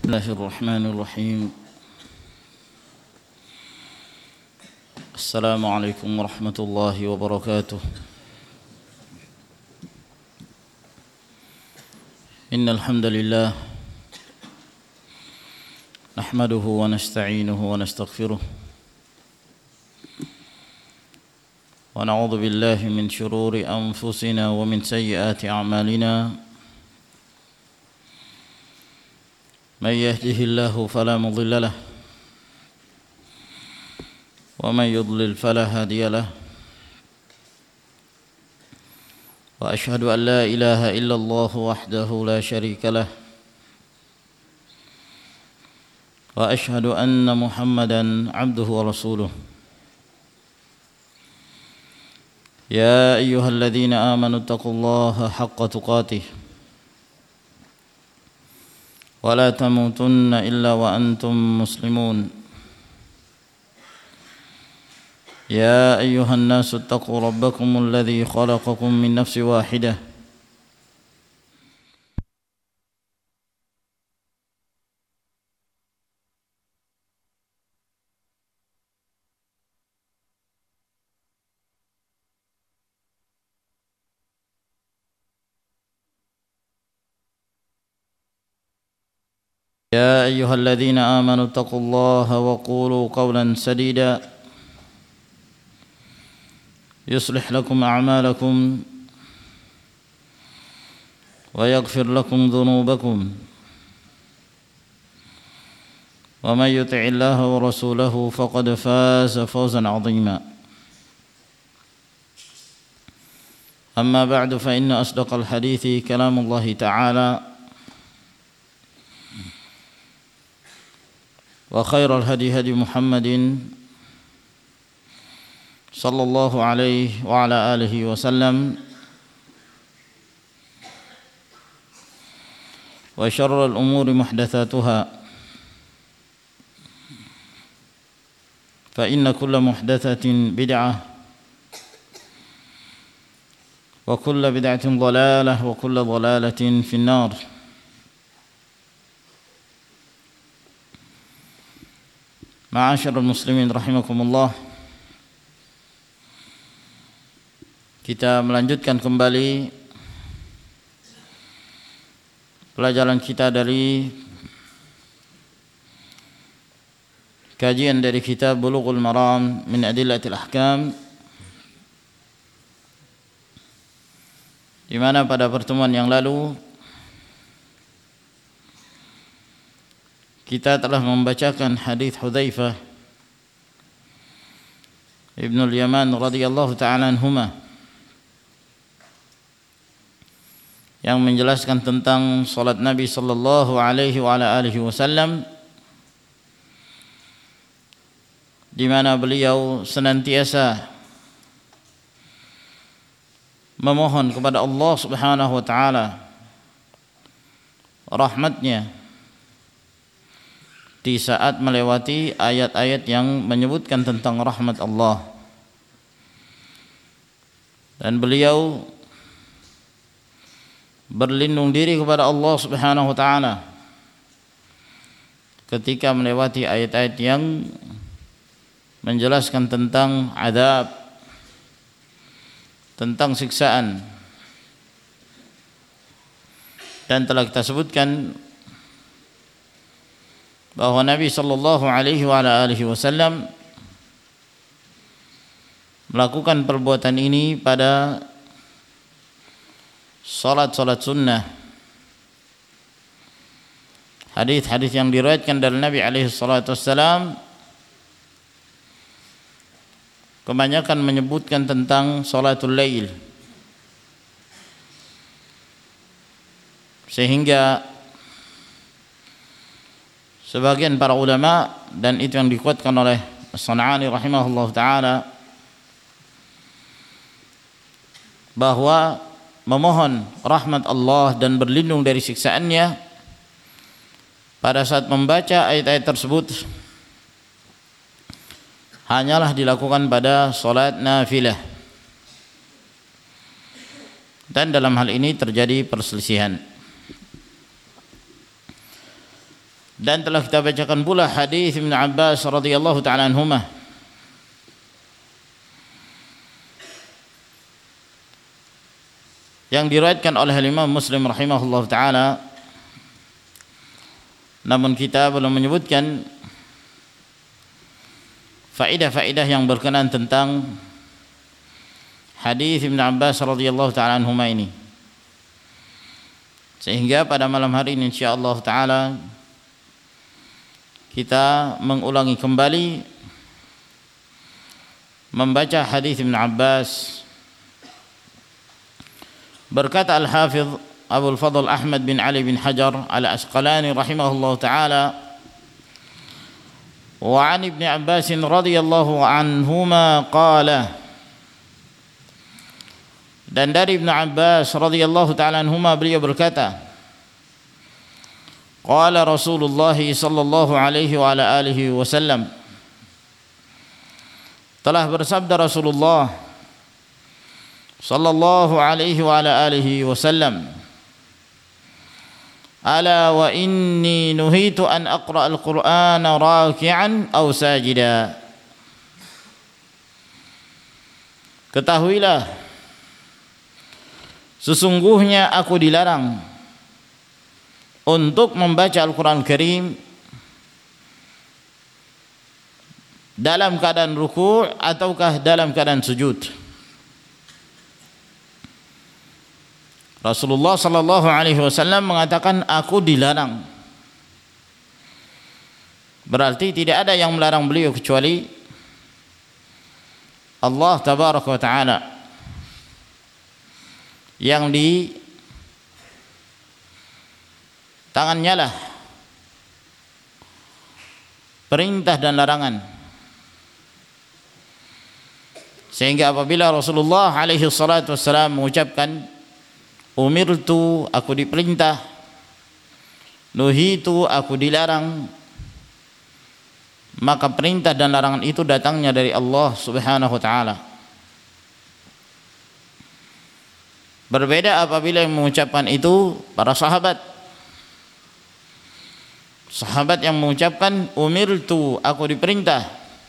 بسم الله الرحمن الرحيم. السلام عليكم ورحمة الله وبركاته. إن الحمد لله نحمده ونستعينه ونستغفره ونعوذ بالله من شرور أنفسنا ومن سيئات أعمالنا. من يهده الله فلا مضل له ومن يضلل فلا هادي له وأشهد أن لا إله إلا الله وحده لا شريك له وأشهد أن محمدا عبده ورسوله. يا أيها الذين آمنوا اتقوا الله حق تقاته ولا تموتن إلا وأنتم مسلمون. يا أيها الناس اتقوا ربكم الذي خلقكم من نفس واحدة يا أيها الذين آمنوا اتقوا الله وقولوا قولا سديدا يصلح لكم أعمالكم ويغفر لكم ذنوبكم ومن يطع الله ورسوله فقد فاز فوزا عظيما. أما بعد فإن أصدق الحديث كلام الله تعالى وخير الهدي هدي محمد صلى الله عليه وعلى آله وسلم وشر الأمور محدثاتها فإن كل محدثة بدعة وكل بدعة ضلالة وكل ضلالة في النار. Ma'asyiral muslimin rahimakumullah. Kita melanjutkan kembali pelajaran kita dari kajian dari kitab Bulughul Maram min Adillatil Ahkam, di mana pada pertemuan yang lalu kita telah membacakan hadis Hudzaifah Ibnul Yaman radhiyallahu ta'ala anhuma yang menjelaskan tentang salat Nabi sallallahu alaihi wa ala alihi wasallam, di mana beliau senantiasa memohon kepada Allah Subhanahu wa taala rahmatnya di saat melewati ayat-ayat yang menyebutkan tentang rahmat Allah, dan beliau berlindung diri kepada Allah Subhanahu wa taala ketika melewati ayat-ayat yang menjelaskan tentang azab, tentang siksaan. Dan telah kita sebutkan bahwa Nabi sallallahu alaihi wa alihi wasallam melakukan perbuatan ini pada salat-salat sunnah. Hadis-hadis yang diriwayatkan dari Nabi alaihi salatu wassalam kebanyakan menyebutkan tentang salatul lail, sehingga sebagian para ulama, dan itu yang dikuatkan oleh As-San'ani rahimahullah ta'ala, bahwa memohon rahmat Allah dan berlindung dari siksaannya pada saat membaca ayat-ayat tersebut hanyalah dilakukan pada salat nafilah. Dan dalam hal ini terjadi perselisihan. Dan telah kita bacakan pula hadis Ibnu Abbas radhiyallahu taala anhuma yang diriwayatkan oleh Imam Muslim rahimahullahu taala, namun kita belum menyebutkan faedah-faedah yang berkenaan tentang hadis Ibnu Abbas radhiyallahu taala anhuma ini, sehingga pada malam hari ini insyaallah taala kita mengulangi kembali membaca hadis Ibnu Abbas. Berkata Al-Hafidh Abul Fadl Ahmad bin Ali bin Hajar Al-Asqalani rahimahullah ta'ala, wa an Ibn Abbas radhiyallahu anhuma qala, dan dari Ibn Abbas radhiyallahu ta'ala anhuma beliau berkata, qala Rasulullah sallallahu alaihi wa ala alihi wasallam, telah bersabda Rasulullah sallallahu alaihi wa ala alihi wasallam, ala wa inni nuhitu an aqra al-Qur'ana raki'an aw sajida. Ketahuilah, sesungguhnya aku dilarang untuk membaca Al-Quran Karim dalam keadaan ruku' ataukah dalam keadaan sujud. Rasulullah sallallahu alaihi wasallam mengatakan aku dilarang. Berarti tidak ada yang melarang beliau kecuali Allah tabaraka wa taala, yang di tangannya lah perintah dan larangan. Sehingga apabila Rasulullah alaihi salatu wassalam mengucapkan umirtu, aku diperintah, nuhitu, aku dilarang, maka perintah dan larangan itu datangnya dari Allah subhanahu wa ta'ala. Berbeda apabila yang mengucapkan itu para sahabat. Sahabat yang mengucapkan umirtu, aku diperintah,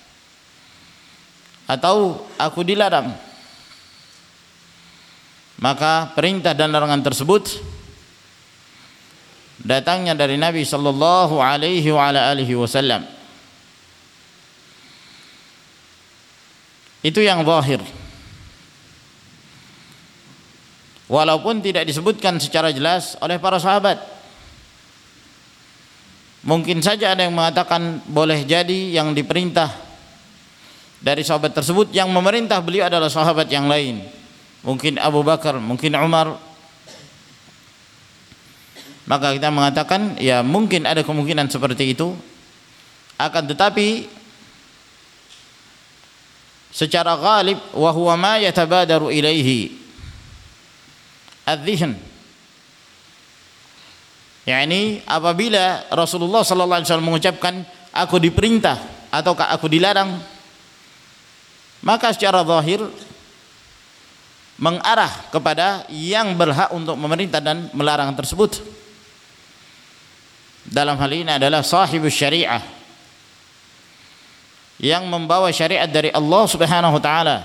atau aku dilarang, maka perintah dan larangan tersebut datangnya dari Nabi sallallahu alaihi wa ala alihi wasallam. Itu yang zahir, walaupun tidak disebutkan secara jelas oleh para sahabat. Mungkin saja ada yang mengatakan boleh jadi yang diperintah dari sahabat tersebut, yang memerintah beliau adalah sahabat yang lain, mungkin Abu Bakar, mungkin Umar. Maka kita mengatakan ya mungkin ada kemungkinan seperti itu, akan tetapi secara ghalib wa huwa ma yatabadaru ilaihi adh-dhihn, yakni apabila Rasulullah sallallahu alaihi wasallam mengucapkan aku diperintah ataukah aku dilarang, maka secara zahir mengarah kepada yang berhak untuk memerintah dan melarang tersebut. Dalam hal ini adalah sahibus syariah, yang membawa syariat dari Allah subhanahu wa ta'ala,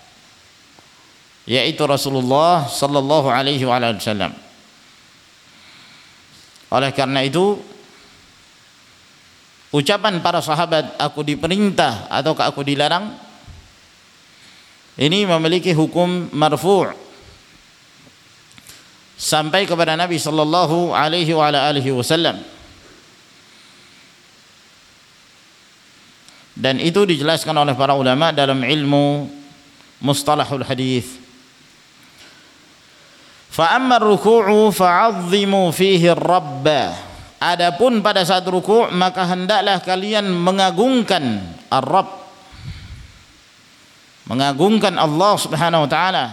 yaitu Rasulullah sallallahu alaihi wasallam. Oleh karena itu, ucapan para sahabat aku diperintah ataukah aku dilarang ini memiliki hukum marfu' sampai kepada Nabi sallallahu alaihi wa alihi wasallam, dan itu dijelaskan oleh para ulama dalam ilmu mustalahul hadis. Fa amma ar-ruku'u fa'azzimu fihi ar-rabb, adapun pada saat ruku' maka hendaklah kalian mengagungkan ar-rabb, mengagungkan Allah subhanahu wa ta'ala.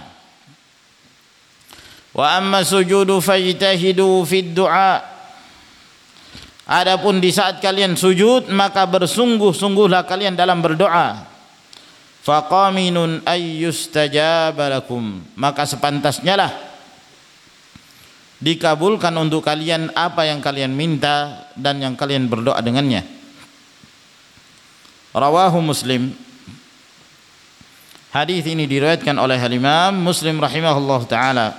Wa amma sujudu fajtahidu fid du'a, adapun di saat kalian sujud maka bersungguh-sungguhlah kalian dalam berdoa. Faqaminun ayyustajaba lakum, maka sepantasnya lah dikabulkan untuk kalian apa yang kalian minta dan yang kalian berdoa dengannya. Rawahu Muslim. Hadis ini diriwayatkan oleh Imam Muslim rahimahullah taala.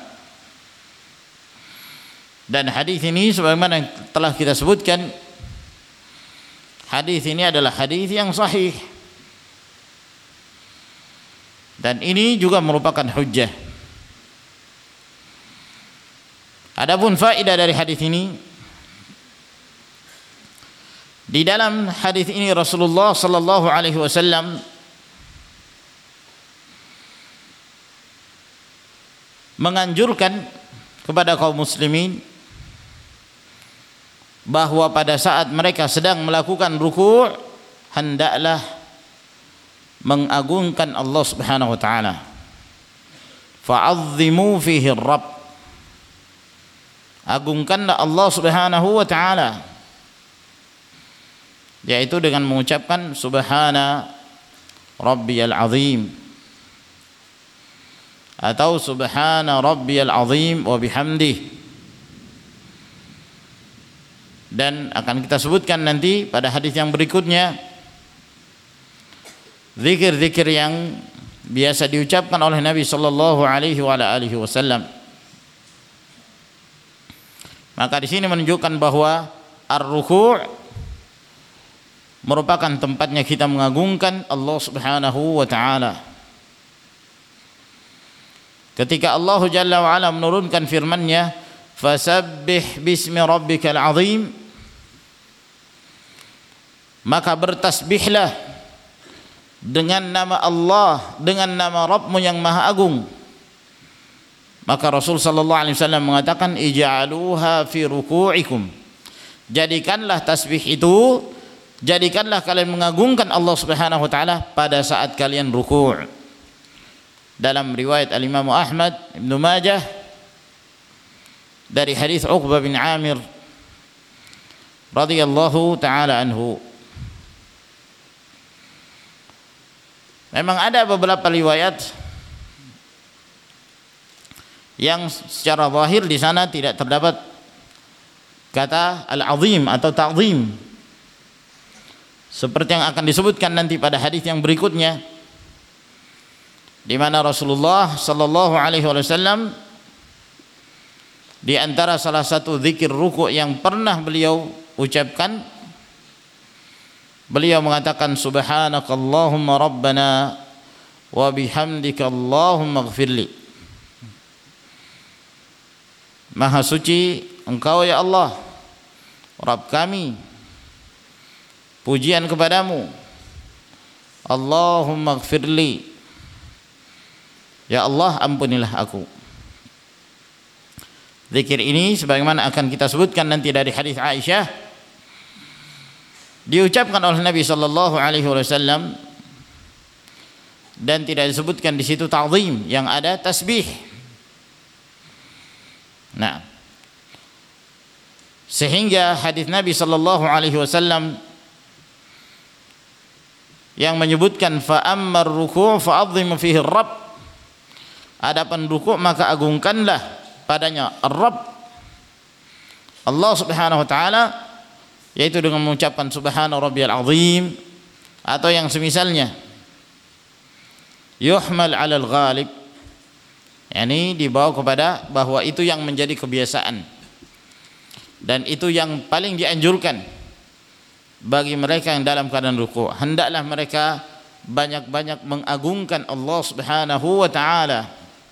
Dan hadis ini sebagaimana yang telah kita sebutkan, hadis ini adalah hadis yang sahih. Dan ini juga merupakan hujjah. Adapun faedah dari hadis ini, di dalam hadis ini Rasulullah sallallahu alaihi wasallam menganjurkan kepada kaum muslimin bahwa pada saat mereka sedang melakukan ruku' hendaklah mengagungkan Allah Subhanahu wa taala. Fa'azzimu fihi Rabb. Agungkanlah Allah Subhanahu wa taala, yaitu dengan mengucapkan subhana rabbiyal azim atau subhana rabbiyal azim wa bihamdih. Dan akan kita sebutkan nanti pada hadis yang berikutnya zikir-zikir yang biasa diucapkan oleh Nabi sallallahu alaihi wasallam. Maka di sini menunjukkan bahwa ar-ruku' merupakan tempatnya kita mengagungkan Allah Subhanahu wa taala. Ketika Allah Jalla wa Ala menurunkan firman-Nya, "Fasabbih bismi rabbikal azim", maka bertasbihlah dengan nama Allah, dengan nama Rabbmu yang Maha Agung. Maka Rasul sallallahu alaihi wasallam mengatakan, ij'aluha fi ruku'ikum. Jadikanlah tasbih itu, jadikanlah kalian mengagungkan Allah Subhanahu wa taala pada saat kalian ruku'. Dalam riwayat Al-Imam Ahmad, Ibnu Majah dari hadis Uqbah bin Amir radhiyallahu taala anhu. Memang ada beberapa riwayat yang secara zahir di sana tidak terdapat kata al-azim atau ta'zim, seperti yang akan disebutkan nanti pada hadis yang berikutnya, di mana Rasulullah sallallahu alaihi wasallam di antara salah satu zikir ruku' yang pernah beliau ucapkan, beliau mengatakan subhanakallahumma rabbana wa bihamdika allahumma ighfirli. Maha suci Engkau ya Allah, Rabb kami, pujian kepadamu, Allahumma ighfirli, ya Allah ampunilah aku. Zikir ini sebagaimana akan kita sebutkan nanti dari hadis Aisyah, diucapkan oleh Nabi sallallahu alaihi wasallam dan tidak disebutkan di situ ta'zim, yang ada tasbih. Nah, sehingga hadis Nabi sallallahu alaihi wasallam yang menyebutkan fa ammar ruku' fa'azzimu fihi Rabb, adapun ruku' maka agungkanlah padanya Rabb Allah Subhanahu wa taala, yaitu dengan mengucapkan subhana rabbiyal azim atau yang semisalnya. Yuhmal 'alal ghalib, yakni dibawa kepada bahwa itu yang menjadi kebiasaan dan itu yang paling dianjurkan bagi mereka yang dalam keadaan ruku'. Hendaklah mereka banyak-banyak mengagungkan Allah Subhanahu wa taala.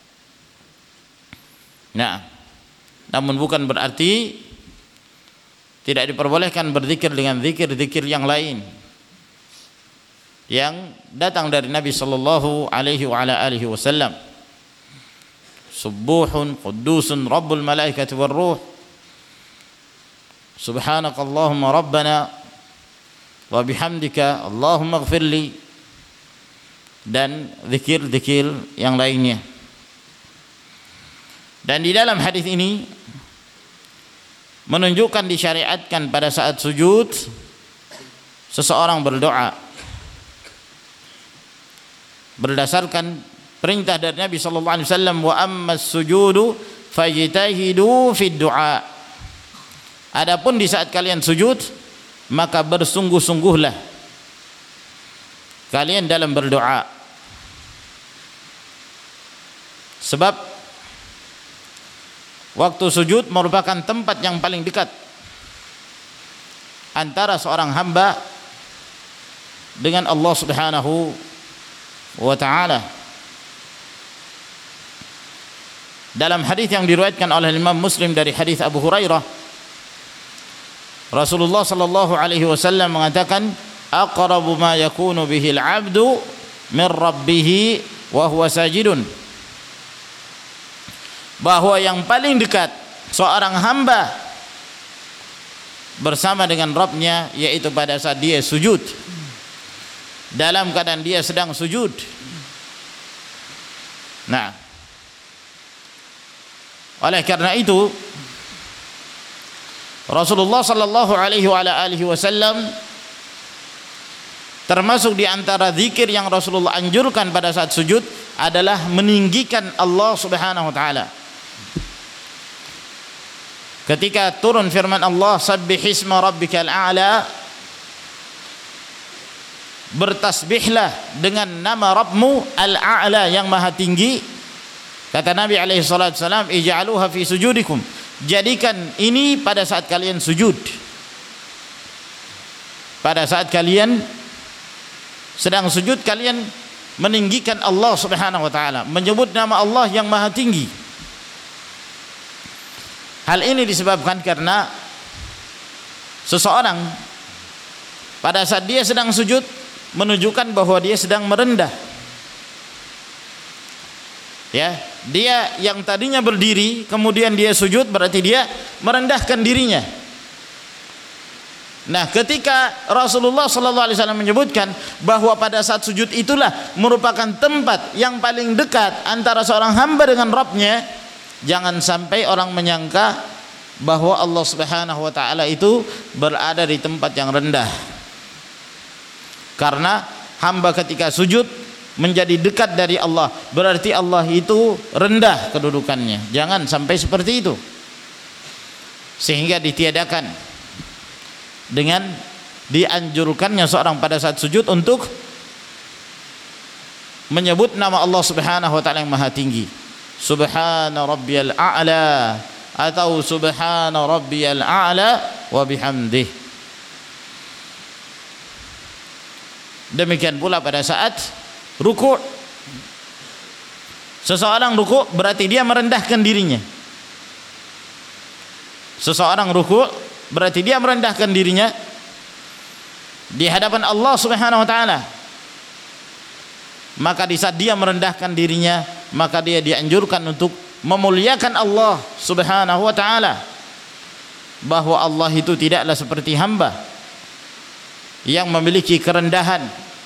Nah, namun bukan berarti tidak diperbolehkan berzikir dengan zikir-zikir yang lain yang datang dari Nabi sallallahu alaihi wasallam. Subuhun qudusun rabbul malaikati war ruh, subhanakallahumma rabbana wa bihamdika allahumma ighfirli, dan zikir-zikir yang lainnya. Dan di dalam hadis ini menunjukkan disyariatkan pada saat sujud seseorang berdoa berdasarkan perintah dari Nabi sallallahu alaihi wasallam, wa ammas sujudu fajtahidu fid du'a. Adapun di saat kalian sujud, maka bersungguh-sungguhlah kalian dalam berdoa. Sebab waktu sujud merupakan tempat yang paling dekat antara seorang hamba dengan Allah Subhanahu wa taala. Dalam hadis yang diriwayatkan oleh Imam Muslim dari hadis Abu Hurairah, Rasulullah sallallahu alaihi wasallam mengatakan, aqrabu ma yakunu bihil 'abdu min rabbih wa huwa sajidun. Bahwa yang paling dekat seorang hamba bersama dengan Rabbnya yaitu pada saat dia sujud, dalam keadaan dia sedang sujud. Nah, oleh karena itu Rasulullah sallallahu alaihi wasallam termasuk di antara zikir yang Rasulullah anjurkan pada saat sujud adalah meninggikan Allah Subhanahu wa taala. Ketika turun firman Allah, sabbihisma rabbikal a'la, bertasbihlah dengan nama Rabbmu al-a'la yang maha tinggi. Kata Nabi alaihi salatu wasallam, ij'aluha fi sujudikum, jadikan ini pada saat kalian sujud. Pada saat kalian sedang sujud, kalian meninggikan Allah Subhanahu wa taala, menyebut nama Allah yang maha tinggi. Hal ini disebabkan karena seseorang pada saat dia sedang sujud menunjukkan bahwa dia sedang merendah. Ya, dia yang tadinya berdiri kemudian dia sujud, berarti dia merendahkan dirinya. Nah, ketika Rasulullah sallallahu alaihi wasallam menyebutkan bahwa pada saat sujud itulah merupakan tempat yang paling dekat antara seorang hamba dengan Rabbnya, jangan sampai orang menyangka bahwa Allah Subhanahu wa taala itu berada di tempat yang rendah. Karena hamba ketika sujud menjadi dekat dari Allah, berarti Allah itu rendah kedudukannya. Jangan sampai seperti itu, sehingga ditiadakan dengan dianjurkannya seorang pada saat sujud untuk menyebut nama Allah Subhanahu wa taala yang maha tinggi. Subhana rabbiyal a'la atau subhana rabbiyal a'la wa bihamdih. Demikian pula pada saat ruku'. Seseorang ruku' berarti dia merendahkan dirinya. Seseorang ruku' berarti dia merendahkan dirinya di hadapan Allah Subhanahu wa taala. Maka di saat dia merendahkan dirinya, maka dia dianjurkan untuk memuliakan Allah Subhanahu wa taala, bahwa Allah itu tidaklah seperti hamba yang memiliki kerendahan,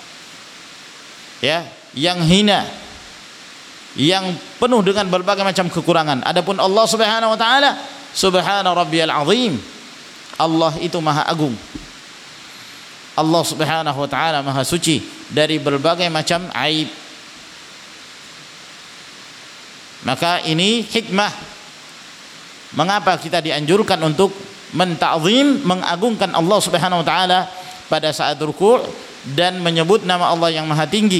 ya, yang hina, yang penuh dengan berbagai macam kekurangan. Adapun Allah Subhanahu wa taala, subhana rabbiyal azim, Allah itu maha agung. Allah Subhanahu wa taala maha suci dari berbagai macam aib. Maka ini hikmah mengapa kita dianjurkan untuk menta'zim, mengagungkan Allah Subhanahu wa taala pada saat ruku' dan menyebut nama Allah yang maha tinggi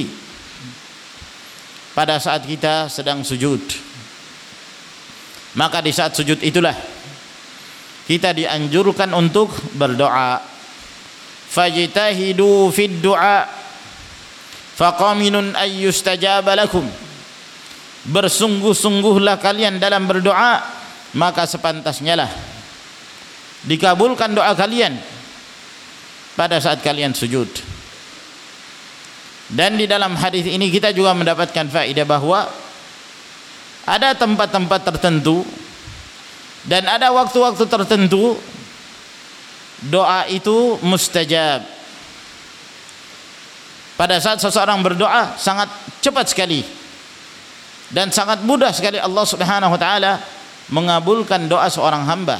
pada saat kita sedang sujud. Maka di saat sujud itulah kita dianjurkan untuk berdoa. Fajtahidu fid du'a faqaminun ay yustajaba lakum. Bersungguh-sungguhlah kalian dalam berdoa, maka sepantasnya lah dikabulkan doa kalian pada saat kalian sujud. Dan di dalam hadis ini kita juga mendapatkan faedah bahwa ada tempat-tempat tertentu dan ada waktu-waktu tertentu doa itu mustajab. Pada saat seseorang berdoa sangat cepat sekali dan sangat mudah sekali Allah Subhanahu wa taala mengabulkan doa seorang hamba.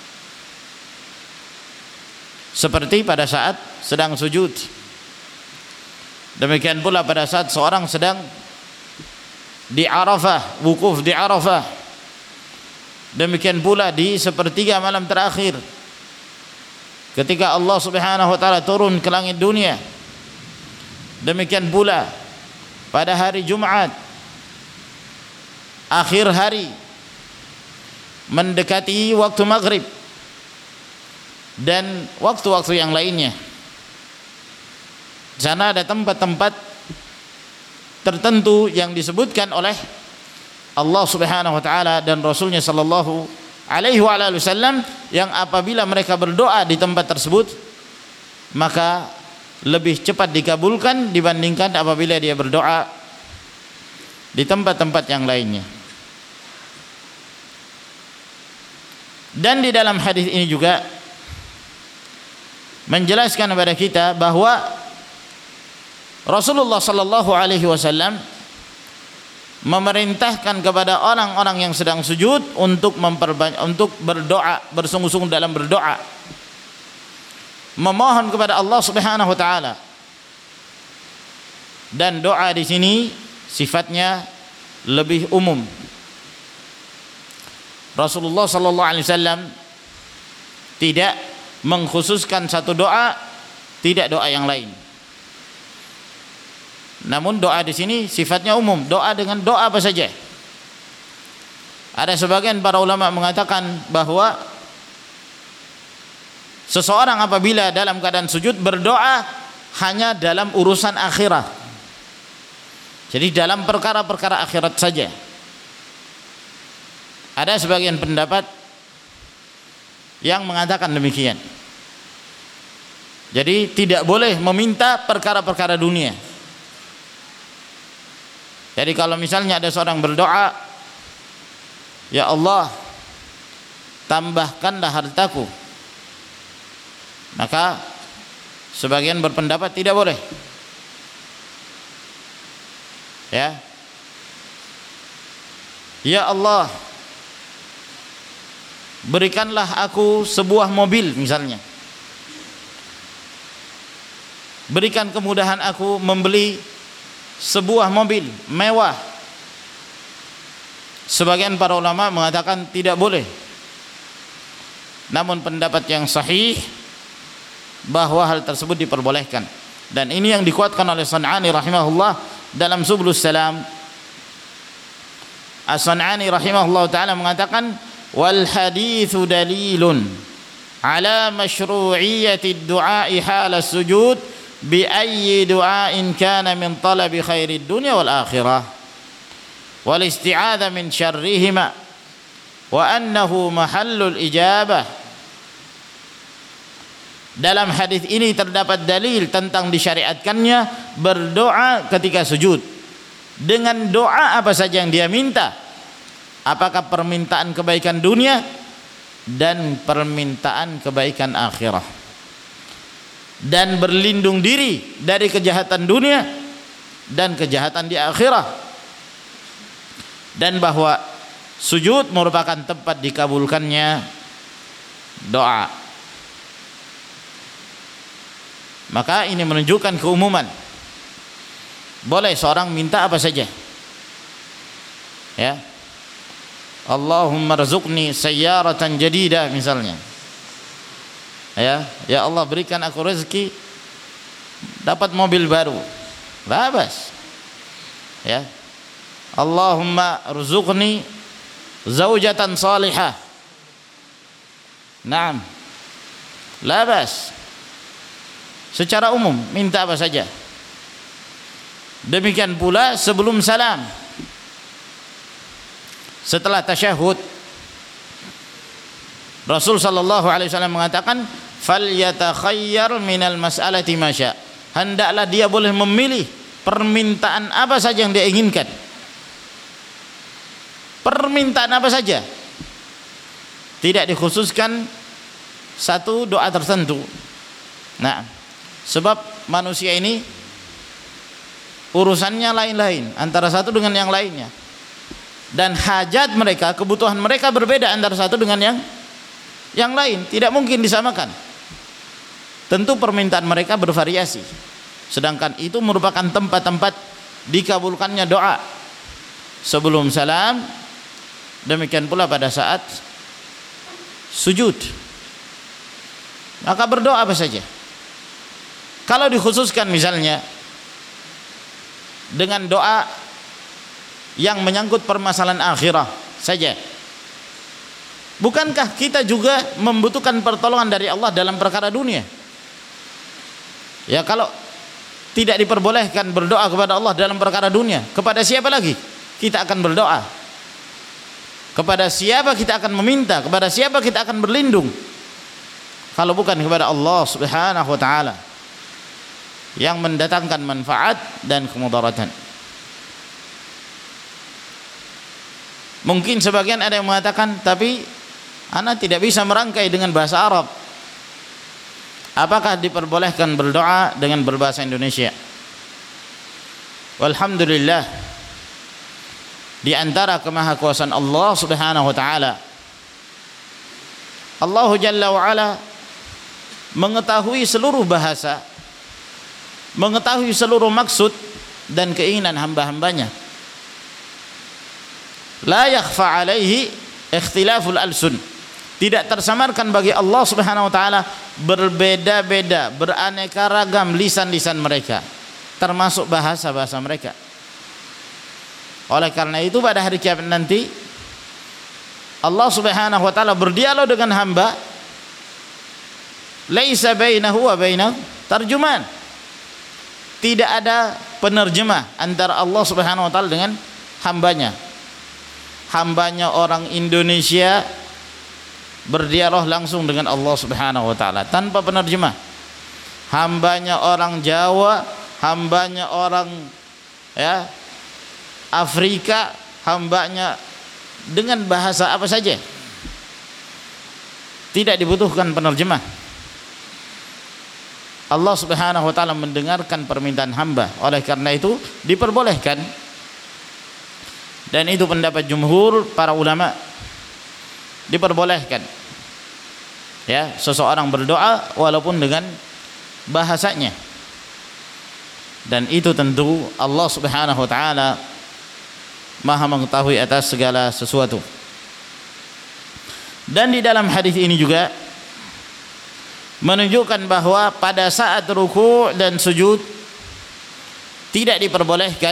Seperti pada saat sedang sujud. Demikian pula pada saat seorang sedang di Arafah, wukuf di Arafah, Demikian pula di sepertiga malam terakhir ketika Allah Subhanahu wa taala turun ke langit dunia. Demikian pula pada hari Jumat akhir hari mendekati waktu maghrib dan waktu-waktu yang lainnya. Di sana ada tempat-tempat tertentu yang disebutkan oleh Allah Subhanahu wa taala dan Rasulnya sallallahu alaihi wasallam, yang apabila mereka berdoa di tempat tersebut maka lebih cepat dikabulkan dibandingkan apabila dia berdoa di tempat-tempat yang lainnya. Dan di dalam hadis ini juga menjelaskan kepada kita bahwa Rasulullah sallallahu alaihi wasallam memerintahkan kepada orang-orang yang sedang sujud untuk berdoa, bersungguh-sungguh dalam berdoa, memohon kepada Allah Subhanahu wa taala. Dan doa di sini sifatnya lebih umum. Rasulullah sallallahu alaihi wasallam tidak mengkhususkan satu doa, tidak doa yang lain. Namun doa di sini sifatnya umum, doa dengan doa apa saja. Ada sebagian para ulama mengatakan bahwa seseorang apabila dalam keadaan sujud berdoa hanya dalam urusan akhirat. Jadi dalam perkara-perkara akhirat saja. Ada sebagian pendapat yang mengatakan demikian. Jadi tidak boleh meminta perkara-perkara dunia. Jadi kalau misalnya ada seorang berdoa, ya Allah, tambahkanlah hartaku, maka sebagian berpendapat tidak boleh. Ya, ya Allah, berikanlah aku sebuah mobil misalnya. Berikan kemudahan aku membeli sebuah mobil mewah. Sebagian para ulama mengatakan tidak boleh. Namun pendapat yang sahih bahwa hal tersebut diperbolehkan, dan ini yang dikuatkan oleh San'ani rahimahullah dalam Subulus Salam. As-San'ani rahimahullah taala mengatakan wal haditsu dalilun ala masyru'iyyati ad-du'a hala sujud bi ayyi du'ain kana min talabi khairid dunya wal akhirah wal isti'adha min syarrihima wa annahu mahallul ijabah. Dalam hadis ini terdapat dalil tentang disyariatkannya berdoa ketika sujud dengan doa apa saja yang dia minta, apakah permintaan kebaikan dunia dan permintaan kebaikan akhirah, dan berlindung diri dari kejahatan dunia dan kejahatan di akhirat, dan bahwa sujud merupakan tempat dikabulkannya doa. Maka ini menunjukkan keumuman, boleh seorang minta apa saja. Ya, Allahumma rzuqni sayyaratan jadidah misalnya. Ya Allah, berikan aku rezeki dapat mobil baru, labas. Ya, Allahumma rzuqni zaujatan salihah, naam, labas. Secara umum minta apa saja. Demikian pula sebelum salam, setelah tasyahud, Rasul sallallahu alaihi wasallam mengatakan falyatakhayyar minal mas'alati ma syaa. Hendaklah dia boleh memilih permintaan apa saja yang dia inginkan. Permintaan apa saja. Tidak dikhususkan satu doa tertentu. Nah, sebab manusia ini urusannya lain-lain antara satu dengan yang lainnya. Dan hajat mereka, kebutuhan mereka berbeda antara satu dengan yang lain, tidak mungkin disamakan. Tentu permintaan mereka bervariasi. Sedangkan itu merupakan tempat-tempat dikabulkannya doa. Sebelum salam demikian pula pada saat sujud. Maka berdoa apa saja. Kalau dikhususkan misalnya dengan doa yang menyangkut permasalahan akhirat saja, bukankah kita juga membutuhkan pertolongan dari Allah dalam perkara dunia? Ya, kalau tidak diperbolehkan berdoa kepada Allah dalam perkara dunia, kepada siapa lagi kita akan berdoa? Kepada siapa kita akan meminta? Kepada siapa kita akan berlindung? Kalau bukan kepada Allah Subhanahu wa taala yang mendatangkan manfaat dan kemudaratan. Mungkin sebagian ada yang mengatakan, tapi ana tidak bisa merangkai dengan bahasa Arab. Apakah diperbolehkan berdoa dengan berbahasa Indonesia? Walhamdulillah, di antara kemahakuasaan Allah Subhanahu wa taala, Allah Jalla wa Ala mengetahui seluruh bahasa, mengetahui seluruh maksud dan keinginan hamba-hambanya. La yakhfa alaihi ikhtilaful alsun. Tidak tersamarkan bagi Allah Subhanahu wa taala berbeda-beda, beraneka ragam lisan-lisan mereka, termasuk bahasa-bahasa mereka. Oleh karena itu pada hari kiamat nanti Allah Subhanahu wa taala berdialog dengan hamba, laisa bainahu wa bainahu tarjuman. Tidak ada penerjemah antara Allah Subhanahu wa taala dengan hambanya. Hambanya orang Indonesia berdialog langsung dengan Allah Subhanahu wa taala tanpa penerjemah. Hambanya orang Jawa, hambanya orang Afrika, hambanya dengan bahasa apa saja, tidak dibutuhkan penerjemah. Allah Subhanahu wa taala mendengarkan permintaan hamba. Oleh karena itu diperbolehkan, dan itu pendapat jumhur para ulama, diperbolehkan ya seseorang berdoa walaupun dengan bahasanya, dan itu tentu Allah Subhanahu wa taala Maha mengetahui atas segala sesuatu. Dan di dalam hadis ini juga menunjukkan bahwa pada saat ruku' dan sujud tidak diperbolehkan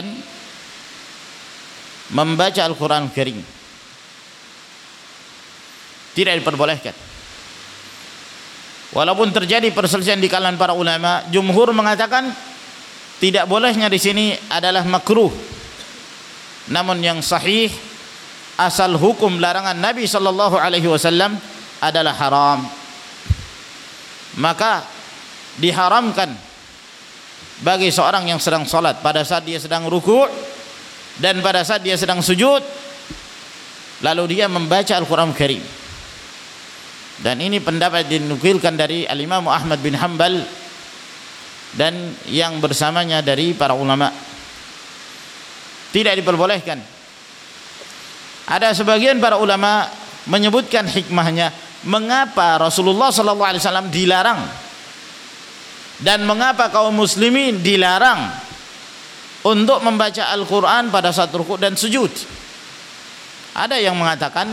membaca Al-Quran Karim. Tidak diperbolehkan. Walaupun terjadi perselisihan di kalangan para ulama, jumhur mengatakan tidak bolehnya di sini adalah makruh. Namun yang sahih, asal hukum larangan Nabi sallallahu alaihi wasallam adalah haram. Maka diharamkan bagi seorang yang sedang salat pada saat dia sedang ruku' dan pada saat dia sedang sujud lalu dia membaca Al-Quran Karim. Dan ini pendapat dinukilkan dari Al-Imam Ahmad bin Hanbal dan yang bersamanya dari para ulama. Tidak diperbolehkan. Ada sebagian para ulama menyebutkan hikmahnya, mengapa Rasulullah SAW dilarang dan mengapa kaum muslimin dilarang untuk membaca Al-Quran pada saat rukuk dan sujud. Ada yang mengatakan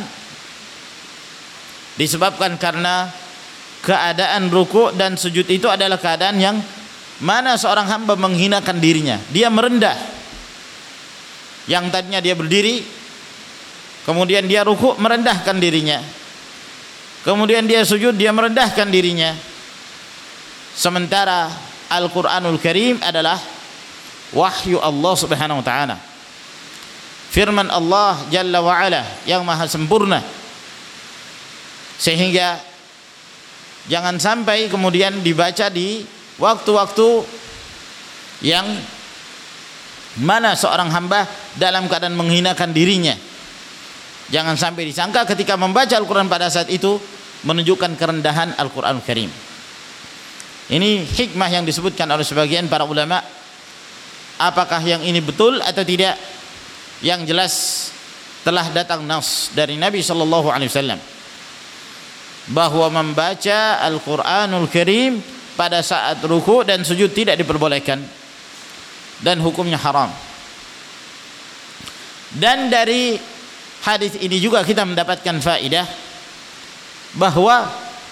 disebabkan karena keadaan rukuk dan sujud itu adalah keadaan yang mana seorang hamba menghinakan dirinya, dia merendah. Yang tadinya dia berdiri, kemudian dia rukuk merendahkan dirinya, kemudian dia sujud dia merendahkan dirinya. Sementara Al-Quranul Karim adalah wahyu Allah Subhanahu wa ta'ala, firman Allah Jalla wa Ala yang maha sempurna, sehingga jangan sampai kemudian dibaca di waktu-waktu yang mana seorang hamba dalam keadaan menghinakan dirinya. Jangan sampai disangka ketika membaca Al-Quran pada saat itu menunjukkan kerendahan Al-Quran Karim. Ini hikmah yang disebutkan oleh sebagian para ulama. Apakah yang ini betul atau tidak? Yang jelas telah datang nas dari Nabi SAW bahwa membaca Al-Quranul Karim pada saat ruku' dan sujud tidak diperbolehkan dan hukumnya haram. Dan dari hadis ini juga kita mendapatkan faedah bahwa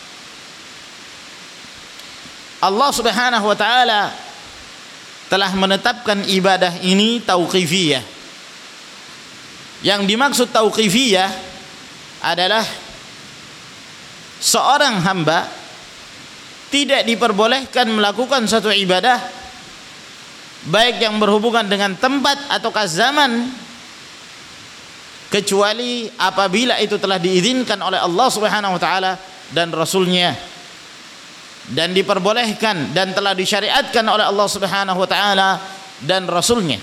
Allah Subhanahu wa taala telah menetapkan ibadah ini tauqifiyah. Yang dimaksud tauqifiyah adalah seorang hamba tidak diperbolehkan melakukan satu ibadah baik yang berhubungan dengan tempat ataukah zaman kecuali apabila itu telah diizinkan oleh Allah Subhanahu wa taala dan Rasulnya, dan diperbolehkan dan telah disyariatkan oleh Allah Subhanahu wa taala dan Rasulnya.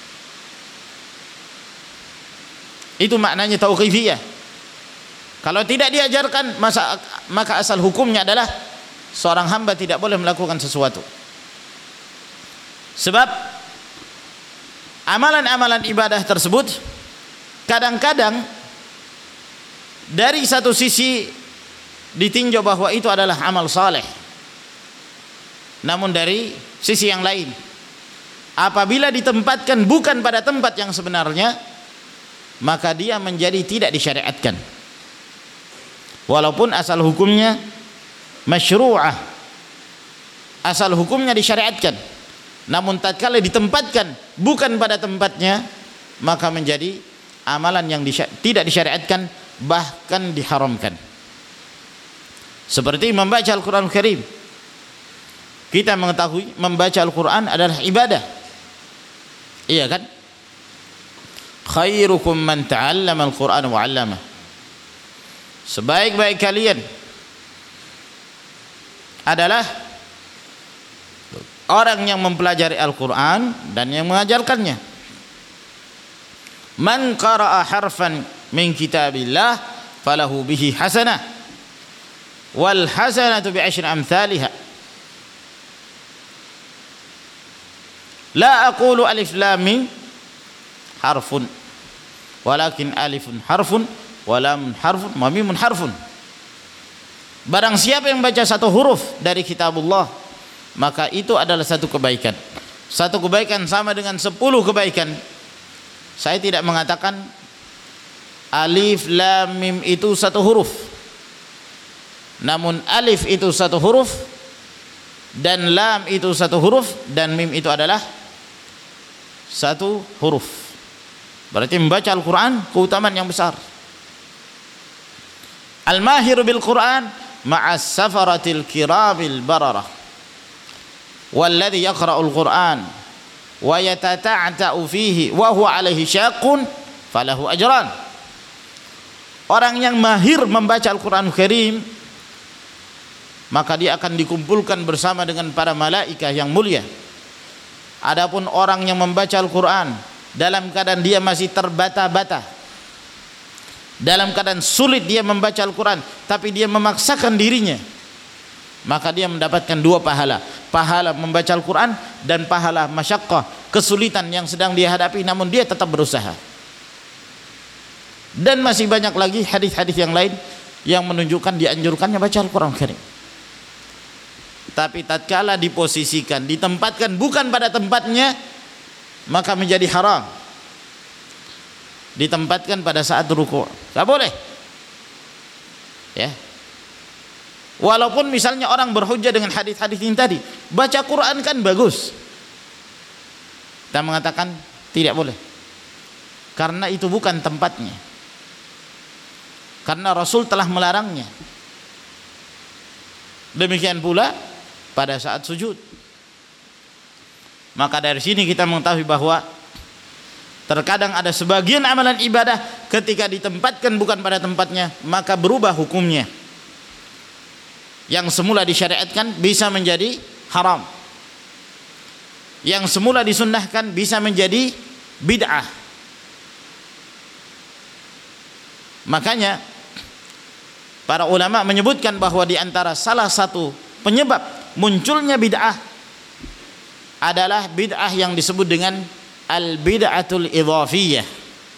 Itu maknanya tauqifiyah. Kalau tidak diajarkan, maka asal hukumnya adalah seorang hamba tidak boleh melakukan sesuatu. Sebab amalan-amalan ibadah tersebut kadang-kadang dari satu sisi ditinjau bahwa itu adalah amal saleh, namun dari sisi yang lain, apabila ditempatkan bukan pada tempat yang sebenarnya, maka dia menjadi tidak disyariatkan. Walaupun asal hukumnya masyru'ah, asal hukumnya disyariatkan, namun tatkala ditempatkan bukan pada tempatnya, maka menjadi amalan yang tidak disyariatkan, bahkan diharamkan. Seperti membaca Al-Quran Karim. Kita mengetahui membaca Al-Quran adalah ibadah, iya kan? Khairukum man ta'allama Al-Quran wa 'allamah. Sebaik-baik kalian adalah orang yang mempelajari Al-Quran dan yang mengajarkannya. Man qara'a harfan min kitabillah falahu bihi hasanah wal hasanatu bi asyri amsalihha. La aqulu alif lam mim harfun walakin alifun harfun wa lamun harfun wa mimun harfun. Barang siapa yang baca satu huruf dari kitabullah, maka itu adalah satu kebaikan. Satu kebaikan sama dengan 10 kebaikan. Saya tidak mengatakan alif lam mim itu satu huruf, namun alif itu satu huruf dan lam itu satu huruf dan mim itu adalah satu huruf. Berarti membaca Al-Quran keutamaan yang besar. Al-mahiru bil Quran ma'as safaratil kiramil bararah walladhi yaqra'ul Quran wa yatata'ta'u fihi wa huwa alaihi syaqqun falahu ajran. Orang yang mahir membaca Al-Quran Karim, maka dia akan dikumpulkan bersama dengan para malaikah yang mulia. Adapun orang yang membaca Al-Quran dalam keadaan dia masih terbata-bata, dalam keadaan sulit dia membaca Al-Quran, tapi dia memaksakan dirinya, maka dia mendapatkan 2 pahala. Pahala membaca Al-Quran dan pahala masyaqqah, kesulitan yang sedang dia hadapi namun dia tetap berusaha. Dan masih banyak lagi hadis-hadis yang lain yang menunjukkan dianjurkannya baca Al-Quran Karim. Tapi tatkala diposisikan, ditempatkan bukan pada tempatnya, maka menjadi haram. Ditempatkan pada saat ruku', tak boleh. Ya. Walaupun misalnya orang berhujjah dengan hadis-hadis ini tadi, baca Quran kan bagus, kita mengatakan tidak boleh, karena itu bukan tempatnya, karena Rasul telah melarangnya. Demikian pula pada saat sujud. Maka dari sini kita mengetahui bahwa terkadang ada sebagian amalan ibadah ketika ditempatkan bukan pada tempatnya, maka berubah hukumnya. Yang semula disyariatkan bisa menjadi haram, yang semula disunnahkan bisa menjadi bid'ah. Makanya para ulama menyebutkan bahwa di antara salah satu penyebab munculnya bid'ah adalah bid'ah yang disebut dengan al-bid'atul idhafiyah.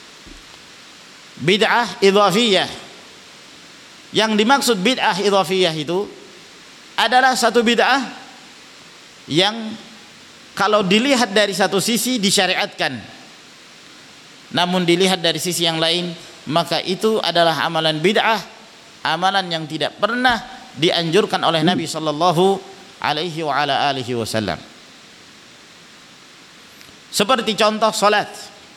Bid'ah idhafiyah. Yang dimaksud bid'ah idhafiyah itu adalah satu bid'ah yang kalau dilihat dari satu sisi disyariatkan, namun dilihat dari sisi yang lain maka itu adalah amalan bid'ah, amalan yang tidak pernah dianjurkan oleh Nabi sallallahu alaihi wa ala alihi wasallam. Seperti contoh salat.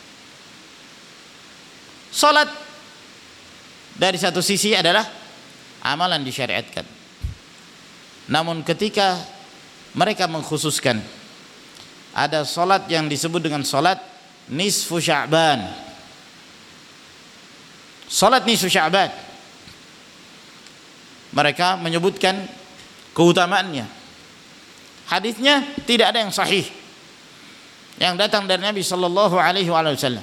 Salat dari satu sisi adalah amalan disyariatkan. Namun ketika mereka mengkhususkan ada salat yang disebut dengan salat nisfu Sya'ban. Salat nisfu Sya'ban, mereka menyebutkan keutamaannya. Hadisnya tidak ada yang sahih yang datang dari Nabi sallallahu alaihi wasallam.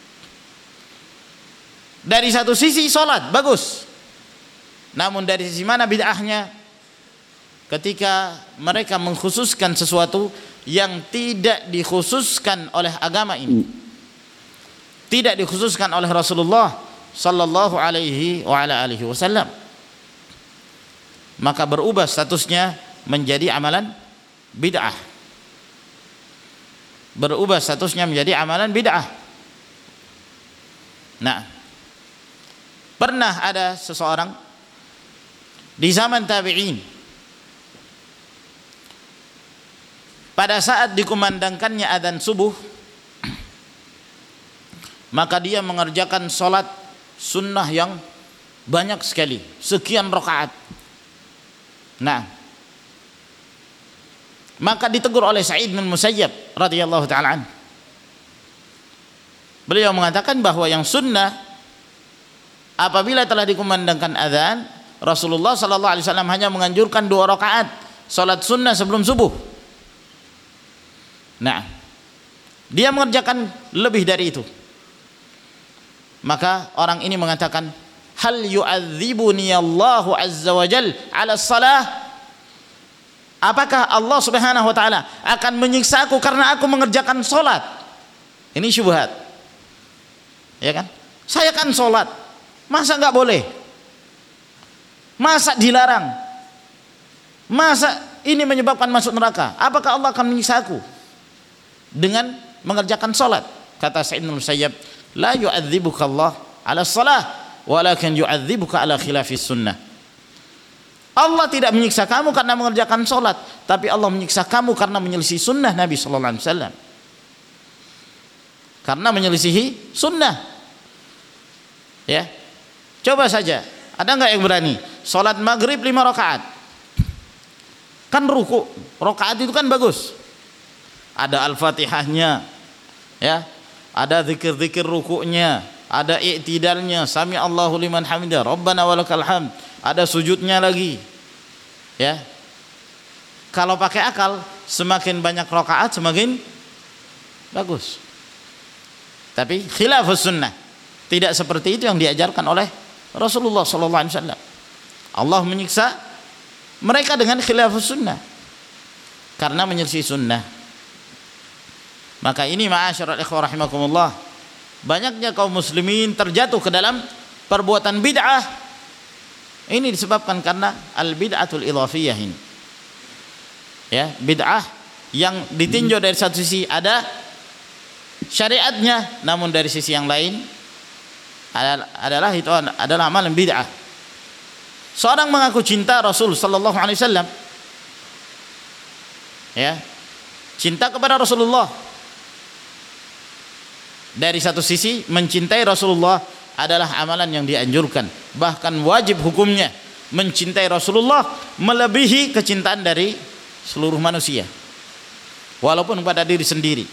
Dari satu sisi salat bagus, namun dari sisi mana bid'ahnya? Ketika mereka mengkhususkan sesuatu yang tidak dikhususkan oleh agama ini, tidak dikhususkan oleh Rasulullah sallallahu alaihi wasallam, maka berubah statusnya menjadi amalan bid'ah. Berubah statusnya menjadi amalan bid'ah. Nah, pernah ada seseorang di zaman tabi'in, pada saat dikumandangkannya adzan subuh, maka dia mengerjakan salat sunnah yang banyak sekali, sekian rakaat. Nah, maka ditegur oleh Sa'id bin Musayyab radhiyallahu ta'ala anhu. Beliau mengatakan bahwa yang sunnah apabila telah dikumandangkan adzan, Rasulullah sallallahu alaihi wasallam hanya menganjurkan 2 rakaat salat sunnah sebelum subuh. Nah, dia mengerjakan lebih dari itu. Maka orang ini mengatakan, hal yu'adzibuni Allahu azza wa jal ala salah? Apakah Allah subhanahu wa ta'ala akan menyiksa aku karena aku mengerjakan salat? Ini syubhat, ya kan? Saya kan salat, masa enggak boleh? Masa dilarang? Masa ini menyebabkan masuk neraka? Apakah Allah akan menyiksa aku dengan mengerjakan salat? Kata Sa'id bin Musayyab, la yu'adzibuka Allah ala salah, walakin yu'adzibuka ala khilafis sunnah. Allah tidak menyiksa kamu karena mengerjakan salat, tapi Allah menyiksa kamu karena menyelisih sunnah Nabi sallallahu alaihi wasallam. Karena menyelisihi sunnah. Ya. Coba saja, ada enggak yang berani salat maghrib 5 rakaat? Kan ruku, rakaat itu kan bagus. Ada Al-Fatihahnya, ya. Ada zikir-zikir rukuknya, ada i'tidalnya, sami Allahu liman hamidah, Rabbana walakal hamd, ada sujudnya lagi. Ya. Kalau pakai akal, semakin banyak rakaat semakin bagus. Tapi khilafus sunnah, tidak seperti itu yang diajarkan oleh Rasulullah sallallahu alaihi wasallam. Allah menyiksa mereka dengan khilafus sunnah karena menyelisih sunnah. Maka ini ma'asyiral ikhwah rahimakumullah, banyaknya kaum muslimin terjatuh ke dalam perbuatan bid'ah. Ini disebabkan karena al-bid'atul idhafiyah ini. Ya, bid'ah yang ditinjau dari satu sisi ada syariatnya, namun dari sisi yang lain adalah itu adalah amalan bid'ah. Seorang mengaku cinta Rasul sallallahu alaihi wasallam, ya, cinta kepada Rasulullah. Dari satu sisi mencintai Rasulullah adalah amalan yang dianjurkan, bahkan wajib hukumnya mencintai Rasulullah melebihi kecintaan dari seluruh manusia, walaupun pada diri sendiri.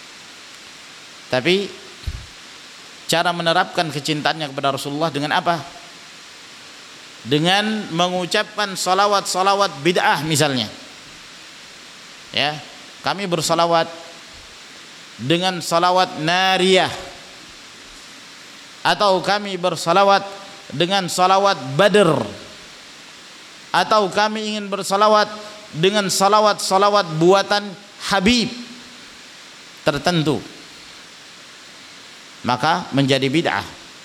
Tapi cara menerapkan kecintaannya kepada Rasulullah dengan apa? Dengan mengucapkan salawat-salawat bid'ah misalnya. Ya, kami bersalawat dengan salawat nariyah, atau kami bersalawat dengan salawat badr, atau kami ingin bersalawat dengan salawat-salawat buatan Habib tertentu, maka menjadi bid'ah.